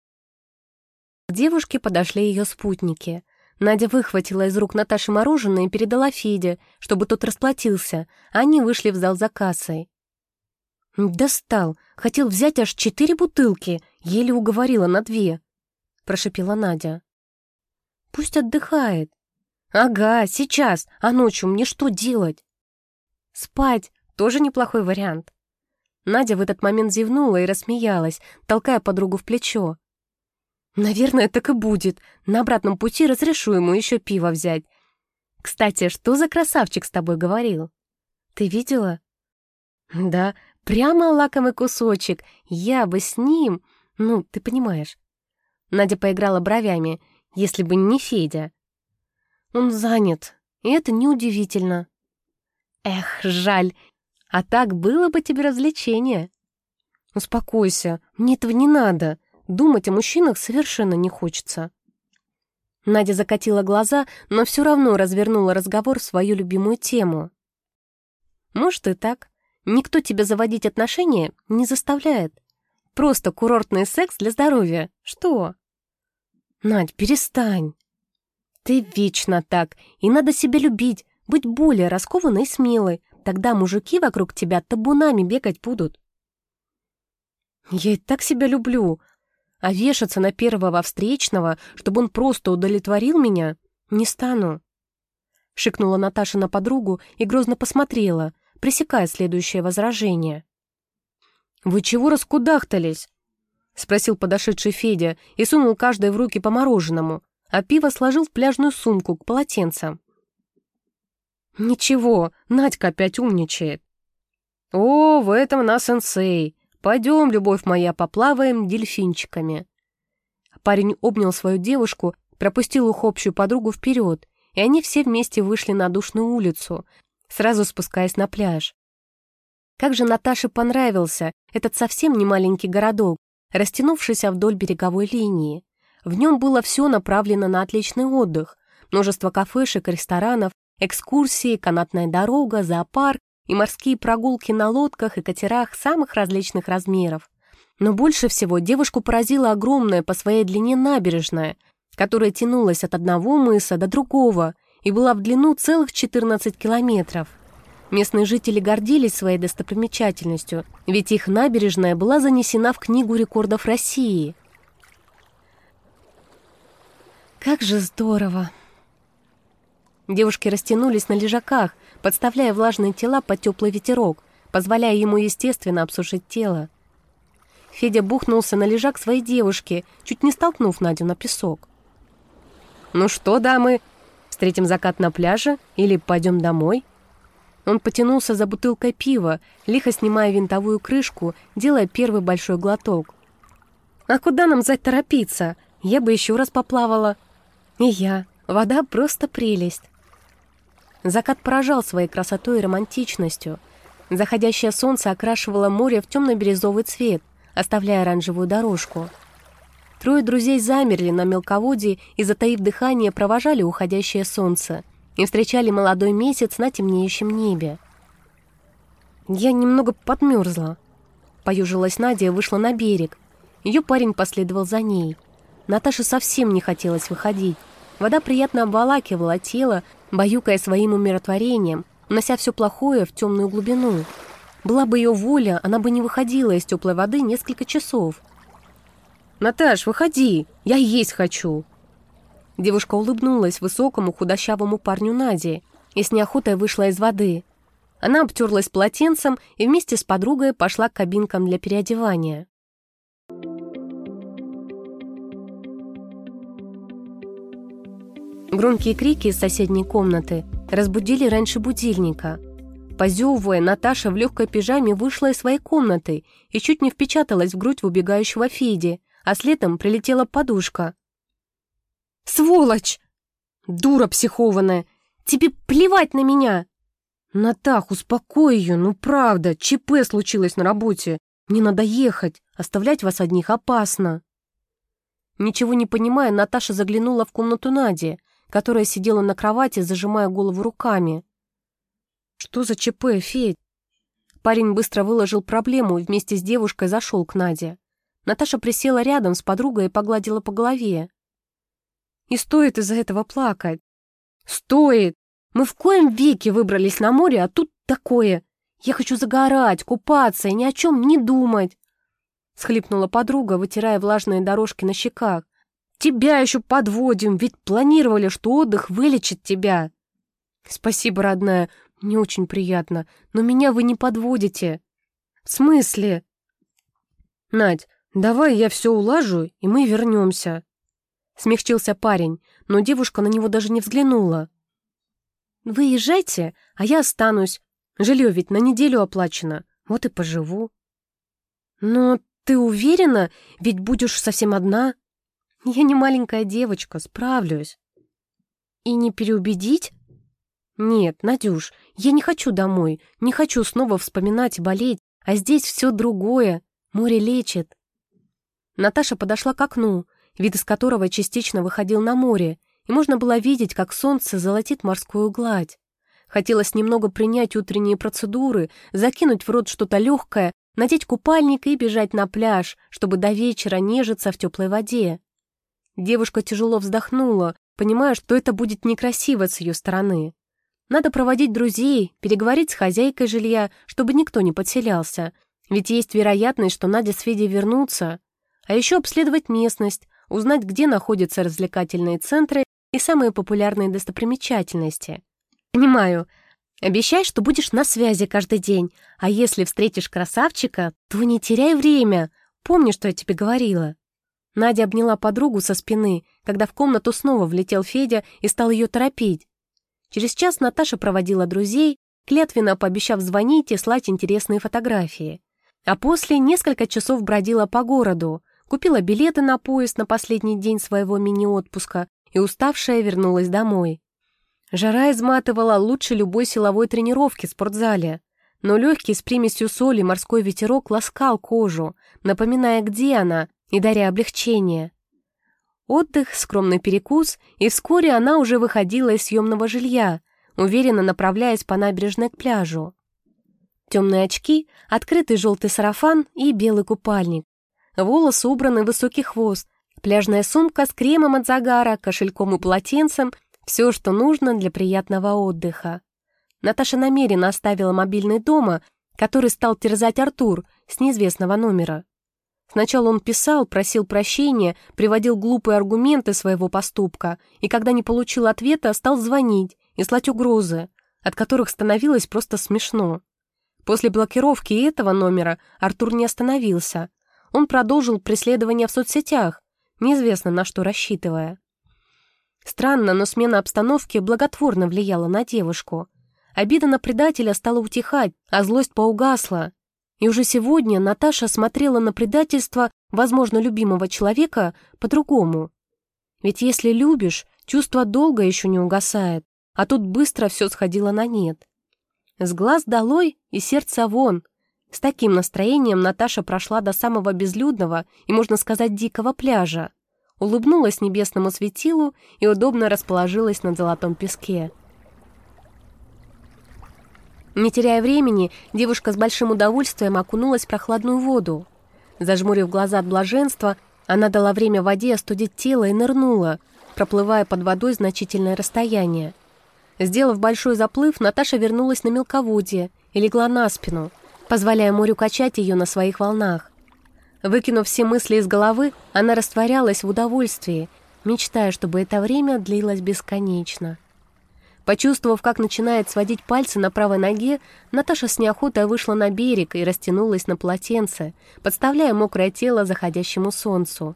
К девушке подошли ее спутники. Надя выхватила из рук Наташи мороженое и передала Феде, чтобы тот расплатился, а они вышли в зал за кассой. «Достал! Хотел взять аж 4 бутылки, еле уговорила на 2», — прошипела Надя. «Пусть отдыхает». «Ага, сейчас, а ночью мне что делать?» «Спать тоже неплохой вариант». Надя в этот момент зевнула и рассмеялась, толкая подругу в плечо. «Наверное, так и будет. На обратном пути разрешу ему еще пиво взять. Кстати, что за красавчик с тобой говорил? Ты видела?» «Да, прямо лакомый кусочек. Я бы с ним... Ну, ты понимаешь». Надя поиграла бровями. «Если бы не Федя». «Он занят, и это неудивительно». «Эх, жаль. А так было бы тебе развлечение». «Успокойся, мне этого не надо. Думать о мужчинах совершенно не хочется». Надя закатила глаза, но все равно развернула разговор в свою любимую тему. «Может и так. Никто тебя заводить отношения не заставляет. Просто курортный секс для здоровья. Что?» «Надь, перестань. Ты вечно так, и надо себя любить, быть более раскованной и смелой. Тогда мужики вокруг тебя табунами бегать будут». «Я и так себя люблю, а вешаться на первого встречного, чтобы он просто удовлетворил меня, не стану». — шикнула Наташа на подругу и грозно посмотрела, пресекая следующее возражение. «Вы чего раскудахтались?» — спросил подошедший Федя и сунул каждой в руки по мороженому, а пиво сложил в пляжную сумку к полотенцам. «Ничего, Надька опять умничает». «О, в этом она сенсей. Пойдем, любовь моя, поплаваем дельфинчиками». Парень обнял свою девушку, пропустил их общую подругу вперед, и они все вместе вышли на душную улицу, сразу спускаясь на пляж. Как же Наташе понравился этот совсем не маленький городок, растянувшийся вдоль береговой линии. В нем было все направлено на отличный отдых, множество кафешек, ресторанов, экскурсии, канатная дорога, зоопарк и морские прогулки на лодках и катерах самых различных размеров. Но больше всего девушку поразила огромная по своей длине набережная, которая тянулась от одного мыса до другого и была в длину целых 14 километров. Местные жители гордились своей достопримечательностью, ведь их набережная была занесена в Книгу рекордов России. Как же здорово! Девушки растянулись на лежаках, подставляя влажные тела под теплый ветерок, позволяя ему естественно обсушить тело. Федя бухнулся на лежак своей девушки, чуть не столкнув Надю на песок. «Ну что, дамы, встретим закат на пляже или пойдем домой?» Он потянулся за бутылкой пива, лихо снимая винтовую крышку, делая первый большой глоток. «А куда нам торопиться? Я бы еще раз поплавала». «И я. Вода просто прелесть». Закат поражал своей красотой и романтичностью. Заходящее солнце окрашивало море в темно-бирюзовый цвет, оставляя оранжевую дорожку. Трое друзей замерли на мелководье и, затаив дыхание, провожали уходящее солнце и встречали молодой месяц на темнеющем небе. «Я немного подмерзла», — поюжилась Надя и вышла на берег. Ее парень последовал за ней. Наташе совсем не хотелось выходить. Вода приятно обволакивала тело, баюкая своим умиротворением, унося все плохое в темную глубину. Была бы ее воля, она бы не выходила из теплой воды несколько часов. «Наташ, выходи, я есть хочу!» Девушка улыбнулась высокому худощавому парню Нади и с неохотой вышла из воды. Она обтерлась полотенцем и вместе с подругой пошла к кабинкам для переодевания. Громкие крики из соседней комнаты разбудили раньше будильника. Позевывая, Наташа в легкой пижаме вышла из своей комнаты и чуть не впечаталась в грудь убегающего Феди, а следом прилетела подушка. «Сволочь! Дура психованная! Тебе плевать на меня!» «Натах, успокой ее, ну правда, ЧП случилось на работе. Мне надо ехать, оставлять вас одних опасно». Ничего не понимая, Наташа заглянула в комнату Нади, которая сидела на кровати, зажимая голову руками. «Что за ЧП, Федь?» Парень быстро выложил проблему и вместе с девушкой зашел к Наде. Наташа присела рядом с подругой и погладила по голове. «И стоит из-за этого плакать?» «Стоит! Мы в коем веке выбрались на море, а тут такое! Я хочу загорать, купаться и ни о чем не думать!» Схлипнула подруга, вытирая влажные дорожки на щеках. «Тебя еще подводим, ведь планировали, что отдых вылечит тебя!» «Спасибо, родная, мне очень приятно, но меня вы не подводите». «В смысле?» «Надь, давай я все улажу, и мы вернемся». Смягчился парень, но девушка на него даже не взглянула. «Вы езжайте, а я останусь. Жилье ведь на неделю оплачено, вот и поживу». «Но ты уверена, ведь будешь совсем одна?» «Я не маленькая девочка, справлюсь». «И не переубедить?» «Нет, Надюш, я не хочу домой, не хочу снова вспоминать и болеть, а здесь все другое, море лечит». Наташа подошла к окну, вид из которого частично выходил на море, и можно было видеть, как солнце золотит морскую гладь. Хотелось немного принять утренние процедуры, закинуть в рот что-то легкое, надеть купальник и бежать на пляж, чтобы до вечера нежиться в теплой воде. Девушка тяжело вздохнула, понимая, что это будет некрасиво с ее стороны. Надо проводить друзей, переговорить с хозяйкой жилья, чтобы никто не подселялся, ведь есть вероятность, что Надя с Федей вернутся. А еще обследовать местность, узнать, где находятся развлекательные центры и самые популярные достопримечательности. Понимаю. Обещай, что будешь на связи каждый день, а если встретишь красавчика, то не теряй время. Помни, что я тебе говорила». Надя обняла подругу со спины, когда в комнату снова влетел Федя и стал ее торопить. Через час Наташа проводила друзей, клятвенно пообещав звонить и слать интересные фотографии. А после несколько часов бродила по городу, купила билеты на поезд на последний день своего мини-отпуска и уставшая вернулась домой. Жара изматывала лучше любой силовой тренировки в спортзале, но легкий с примесью соли морской ветерок ласкал кожу, напоминая, где она, и даря облегчение. Отдых, скромный перекус, и вскоре она уже выходила из съемного жилья, уверенно направляясь по набережной к пляжу. Темные очки, открытый желтый сарафан и белый купальник. Волосы убраны в высокий хвост, пляжная сумка с кремом от загара, кошельком и полотенцем — все, что нужно для приятного отдыха. Наташа намеренно оставила мобильный дома, который стал терзать Артур с неизвестного номера. Сначала он писал, просил прощения, приводил глупые аргументы своего поступка, и когда не получил ответа, стал звонить и слать угрозы, от которых становилось просто смешно. После блокировки этого номера Артур не остановился. Он продолжил преследование в соцсетях, неизвестно на что рассчитывая. Странно, но смена обстановки благотворно влияла на девушку. Обида на предателя стала утихать, а злость поугасла. И уже сегодня Наташа смотрела на предательство, возможно, любимого человека по-другому. Ведь если любишь, чувство долго еще не угасает, а тут быстро все сходило на нет. С глаз долой и сердца вон. С таким настроением Наташа прошла до самого безлюдного и, можно сказать, дикого пляжа. Улыбнулась небесному светилу и удобно расположилась на золотом песке. Не теряя времени, девушка с большим удовольствием окунулась в прохладную воду. Зажмурив глаза от блаженства, она дала время воде остудить тело и нырнула, проплывая под водой значительное расстояние. Сделав большой заплыв, Наташа вернулась на мелководье и легла на спину, позволяя морю качать ее на своих волнах. Выкинув все мысли из головы, она растворялась в удовольствии, мечтая, чтобы это время длилось бесконечно. Почувствовав, как начинает сводить пальцы на правой ноге, Наташа с неохотой вышла на берег и растянулась на полотенце, подставляя мокрое тело заходящему солнцу.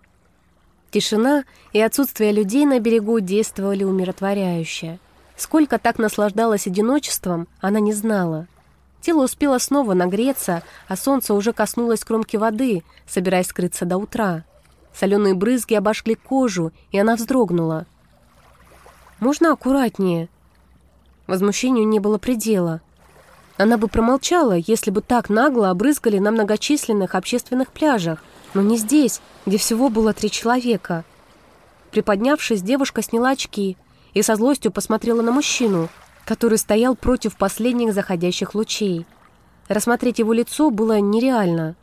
Тишина и отсутствие людей на берегу действовали умиротворяюще. Сколько так наслаждалась одиночеством, она не знала. Тело успело снова нагреться, а солнце уже коснулось кромки воды, собираясь скрыться до утра. Соленые брызги обожгли кожу, и она вздрогнула. «Можно аккуратнее?» Возмущению не было предела. Она бы промолчала, если бы так нагло обрызгали на многочисленных общественных пляжах, но не здесь, где всего было 3 человека. Приподнявшись, девушка сняла очки и со злостью посмотрела на мужчину, который стоял против последних заходящих лучей. Рассмотреть его лицо было нереально.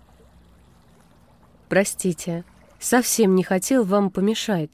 «Простите, совсем не хотел вам помешать».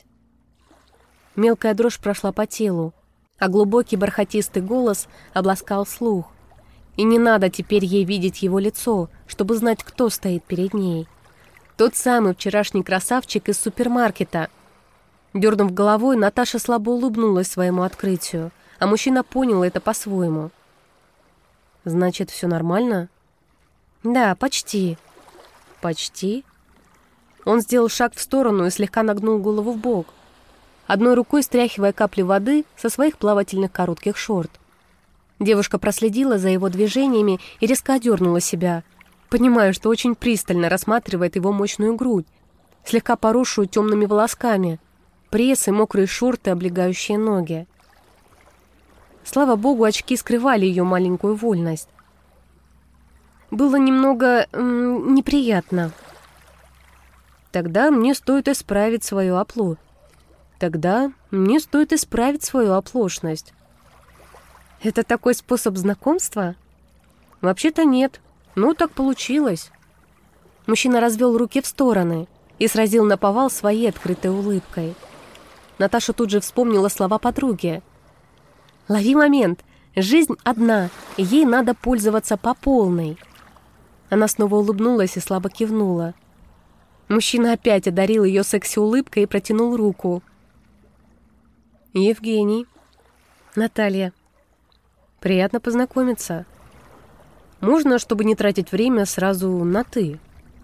Мелкая дрожь прошла по телу, а глубокий бархатистый голос обласкал слух. И не надо теперь ей видеть его лицо, чтобы знать, кто стоит перед ней. Тот самый вчерашний красавчик из супермаркета. Дернув головой, Наташа слабо улыбнулась своему открытию, а мужчина понял это по-своему. «Значит, все нормально?» «Да, почти». «Почти?» Он сделал шаг в сторону и слегка нагнул голову в бок, одной рукой стряхивая капли воды со своих плавательных коротких шорт. Девушка проследила за его движениями и резко одернула себя, понимая, что очень пристально рассматривает его мощную грудь, слегка поросшую темными волосками, пресс и мокрые шорты, облегающие ноги. Слава богу, очки скрывали ее маленькую вольность. Было немного неприятно. Тогда мне стоит исправить свою оплошность. Это такой способ знакомства? Вообще-то нет. Ну, так получилось. Мужчина развел руки в стороны и сразил наповал своей открытой улыбкой. Наташа тут же вспомнила слова подруги. «Лови момент. Жизнь одна, и ей надо пользоваться по полной». Она снова улыбнулась и слабо кивнула. Мужчина опять одарил ее секси-улыбкой и протянул руку. «Евгений». «Наталья». Приятно познакомиться. Можно, чтобы не тратить время, сразу на «ты»?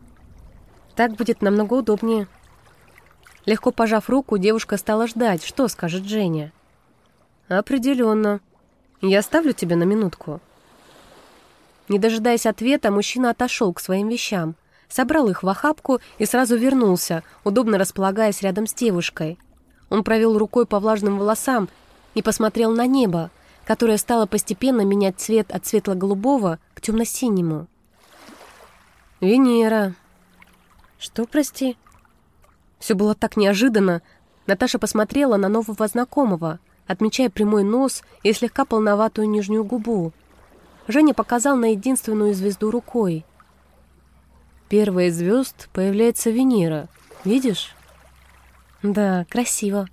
Так будет намного удобнее». Легко пожав руку, девушка стала ждать, что скажет Женя. «Определенно. Я оставлю тебя на минутку». Не дожидаясь ответа, мужчина отошел к своим вещам, собрал их в охапку и сразу вернулся, удобно располагаясь рядом с девушкой. Он провел рукой по влажным волосам и посмотрел на небо, которое стало постепенно менять цвет от светло-голубого к темно-синему. «Венера». «Что, прости?» Все было так неожиданно. Наташа посмотрела на нового знакомого, отмечая прямой нос и слегка полноватую нижнюю губу. Женя показал на единственную звезду рукой. «Первая из звезд появляется Венера. Видишь?» «Да, красиво».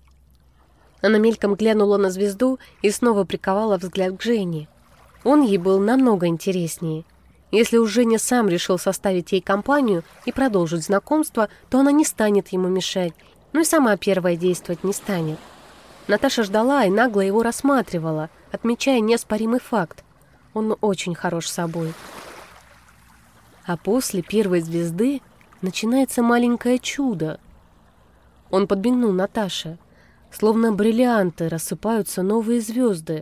Она мельком глянула на звезду и снова приковала взгляд к Жене. Он ей был намного интереснее. Если уж Женя сам решил составить ей компанию и продолжить знакомство, то она не станет ему мешать, ну и сама первая действовать не станет. Наташа ждала и нагло его рассматривала, отмечая неоспоримый факт. Он очень хорош собой. А после первой звезды начинается маленькое чудо. Он подмигнул Наташе. Словно бриллианты рассыпаются новые звезды.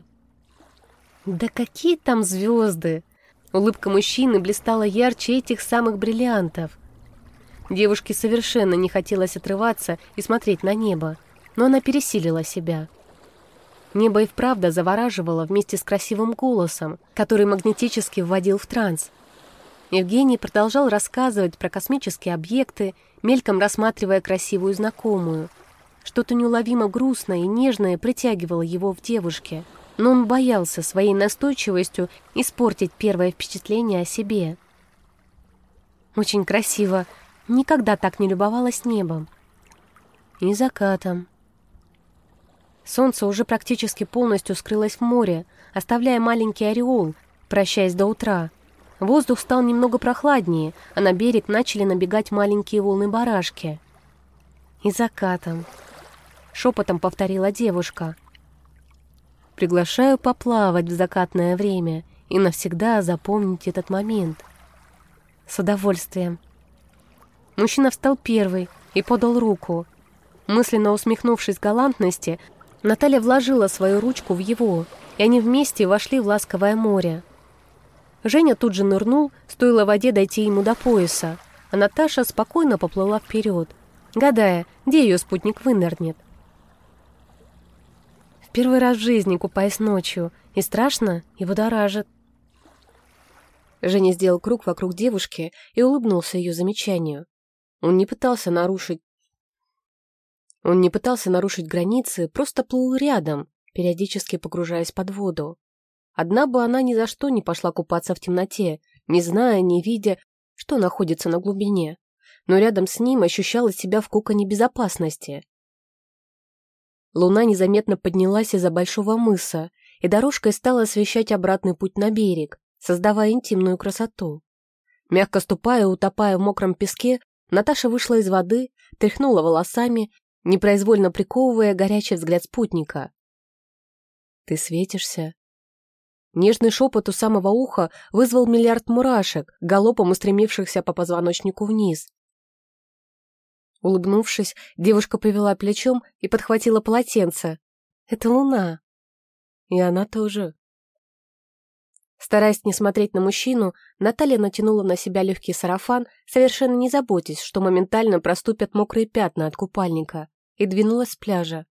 Да какие там звезды! Улыбка мужчины блистала ярче этих самых бриллиантов. Девушке совершенно не хотелось отрываться и смотреть на небо, но она пересилила себя. Небо и вправду завораживало вместе с красивым голосом, который магнетически вводил в транс. Евгений продолжал рассказывать про космические объекты, мельком рассматривая красивую знакомую. Что-то неуловимо грустное и нежное притягивало его в девушке, но он боялся своей настойчивостью испортить первое впечатление о себе. Очень красиво. Никогда так не любовалась небом. И закатом. Солнце уже практически полностью скрылось в море, оставляя маленький ореол, прощаясь до утра. Воздух стал немного прохладнее, а на берег начали набегать маленькие волны-барашки. И закатом. Шепотом повторила девушка. «Приглашаю поплавать в закатное время и навсегда запомнить этот момент». «С удовольствием». Мужчина встал первый и подал руку. Мысленно усмехнувшись галантности, Наталья вложила свою ручку в его, и они вместе вошли в ласковое море. Женя тут же нырнул, стоило воде дойти ему до пояса, а Наташа спокойно поплыла вперед, гадая, где ее спутник вынырнет. В первый раз в жизни купаюсь ночью, и страшно, и будоражит. Женя сделал круг вокруг девушки и улыбнулся ее замечанию. Он не пытался нарушить границы, просто плыл рядом, периодически погружаясь под воду. Одна бы она ни за что не пошла купаться в темноте, не зная, не видя, что находится на глубине, но рядом с ним ощущала себя в коконе безопасности. Луна незаметно поднялась из-за большого мыса, и дорожкой стала освещать обратный путь на берег, создавая интимную красоту. Мягко ступая, утопая в мокром песке, Наташа вышла из воды, тряхнула волосами, непроизвольно приковывая горячий взгляд спутника. «Ты светишься». Нежный шепот у самого уха вызвал миллиард мурашек, галопом устремившихся по позвоночнику вниз. Улыбнувшись, девушка повела плечом и подхватила полотенце. «Это луна». И она тоже. Стараясь не смотреть на мужчину, Наталья натянула на себя легкий сарафан, совершенно не заботясь, что моментально проступят мокрые пятна от купальника, и двинулась с пляжа.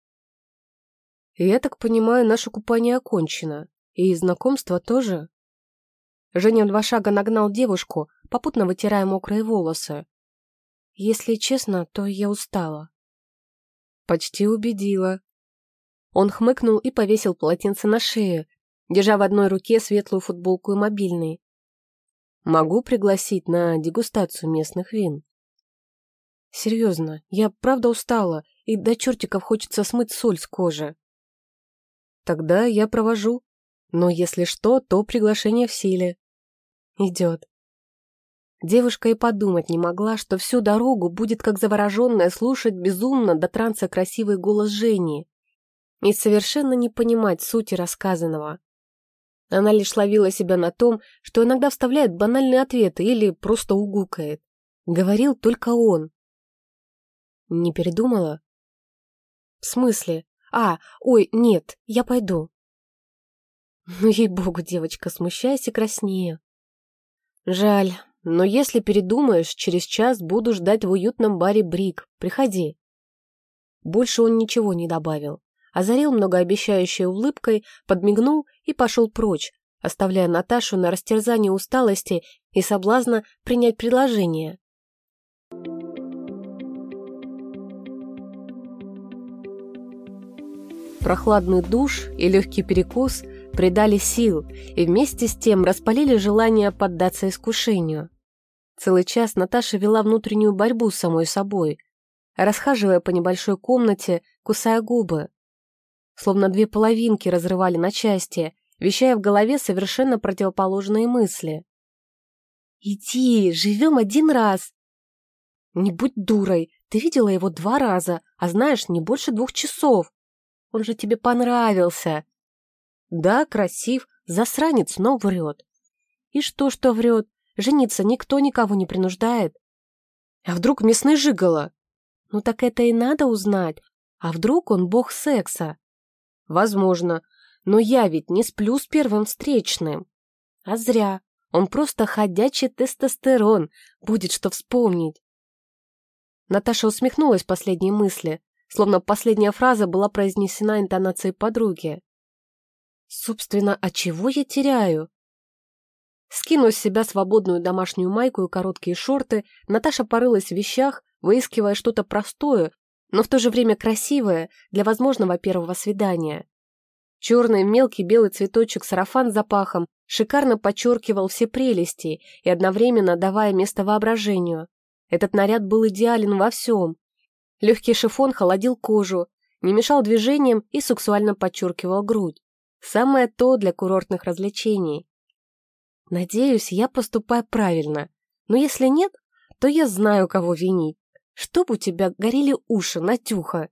«Я так понимаю, наше купание окончено, и знакомство тоже?» Женя в 2 шага нагнал девушку, попутно вытирая мокрые волосы. «Если честно, то я устала». «Почти убедила». Он хмыкнул и повесил полотенце на шею, держа в одной руке светлую футболку и мобильный. «Могу пригласить на дегустацию местных вин?» «Серьезно, я правда устала, и до чертиков хочется смыть соль с кожи». «Тогда я провожу, но если что, то приглашение в силе». «Идет». Девушка и подумать не могла, что всю дорогу будет как завороженная слушать безумно до транса красивый голос Жени и совершенно не понимать сути рассказанного. Она лишь ловила себя на том, что иногда вставляет банальные ответы или просто угукает. Говорил только он. Не передумала? В смысле? Ой, нет, я пойду. Ну, ей-богу, девочка, смущайся краснее. Жаль, но если передумаешь, через час буду ждать в уютном баре Брик. Приходи. Больше он ничего не добавил. Озарил многообещающей улыбкой, подмигнул и пошел прочь, оставляя Наташу на растерзание усталости и соблазна принять предложение. Прохладный душ и легкий перекус придали сил и вместе с тем распалили желание поддаться искушению. Целый час Наташа вела внутреннюю борьбу с самой собой, расхаживая по небольшой комнате, кусая губы. Словно две половинки разрывали на части, вещая в голове совершенно противоположные мысли. «Иди, живем один раз!» «Не будь дурой, ты видела его 2 раза, а знаешь, не больше 2 часов. Он же тебе понравился!» «Да, красив, засранец, но врет». «И что врет? Жениться никто никого не принуждает». «А вдруг местный жиголо?» «Ну так это и надо узнать. А вдруг он бог секса?» «Возможно. Но я ведь не сплю с первым встречным». «А зря. Он просто ходячий тестостерон. Будет что вспомнить». Наташа усмехнулась последней мысли, словно последняя фраза была произнесена интонацией подруги. «Собственно, а чего я теряю?» Скинув с себя свободную домашнюю майку и короткие шорты, Наташа порылась в вещах, выискивая что-то простое, но в то же время красивое для возможного первого свидания. Черный мелкий белый цветочек сарафан с запахом шикарно подчеркивал все прелести и одновременно давая место воображению. Этот наряд был идеален во всем. Легкий шифон холодил кожу, не мешал движениям и сексуально подчеркивал грудь. Самое то для курортных развлечений. Надеюсь, я поступаю правильно, но если нет, то я знаю, кого винить. Чтоб у тебя горели уши, Натюха.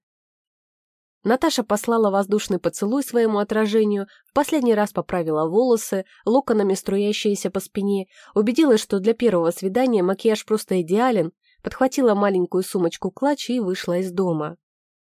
Наташа послала воздушный поцелуй своему отражению, в последний раз поправила волосы, локонами струящиеся по спине, убедилась, что для первого свидания макияж просто идеален, подхватила маленькую сумочку-клатч и вышла из дома.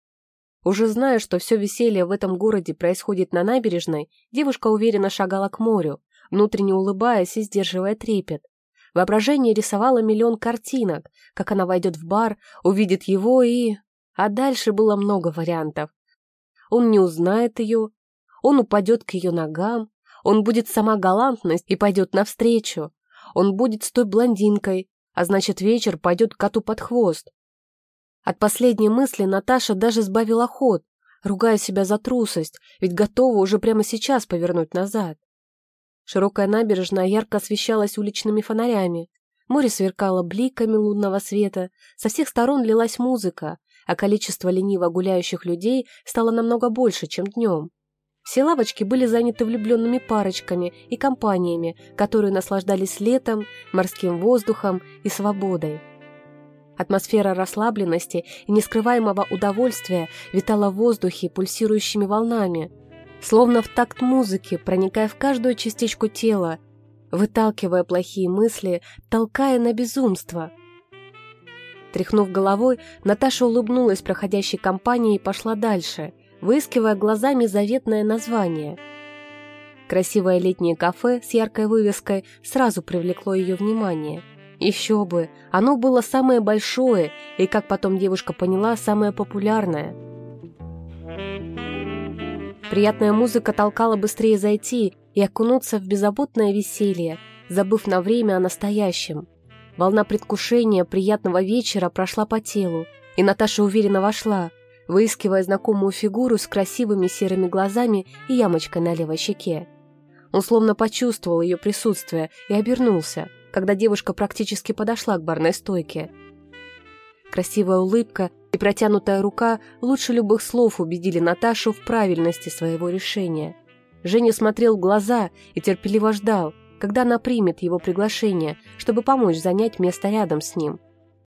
Уже зная, что все веселье в этом городе происходит на набережной, девушка уверенно шагала к морю, внутренне улыбаясь и сдерживая трепет. Воображение рисовало миллион картинок, как она войдет в бар, увидит его и... А дальше было много вариантов. Он не узнает ее, он упадет к ее ногам, он будет сама галантность и пойдет навстречу, он будет с той блондинкой, а значит вечер пойдет коту под хвост. От последней мысли Наташа даже сбавила ход, ругая себя за трусость, ведь готова уже прямо сейчас повернуть назад. Широкая набережная ярко освещалась уличными фонарями, море сверкало бликами лунного света, со всех сторон лилась музыка, а количество лениво гуляющих людей стало намного больше, чем днем. Все лавочки были заняты влюбленными парочками и компаниями, которые наслаждались летом, морским воздухом и свободой. Атмосфера расслабленности и нескрываемого удовольствия витала в воздухе пульсирующими волнами, словно в такт музыки, проникая в каждую частичку тела, выталкивая плохие мысли, толкая на безумство. Тряхнув головой, Наташа улыбнулась проходящей компании и пошла дальше, выискивая глазами заветное название. Красивое летнее кафе с яркой вывеской сразу привлекло ее внимание. Еще бы, оно было самое большое и, как потом девушка поняла, самое популярное. Приятная музыка толкала быстрее зайти и окунуться в беззаботное веселье, забыв на время о настоящем. Волна предвкушения приятного вечера прошла по телу, и Наташа уверенно вошла, выискивая знакомую фигуру с красивыми серыми глазами и ямочкой на левой щеке. Он словно почувствовал ее присутствие и обернулся, когда девушка практически подошла к барной стойке. Красивая улыбка и протянутая рука лучше любых слов убедили Наташу в правильности своего решения. Женя смотрел в глаза и терпеливо ждал, когда она примет его приглашение, чтобы помочь занять место рядом с ним.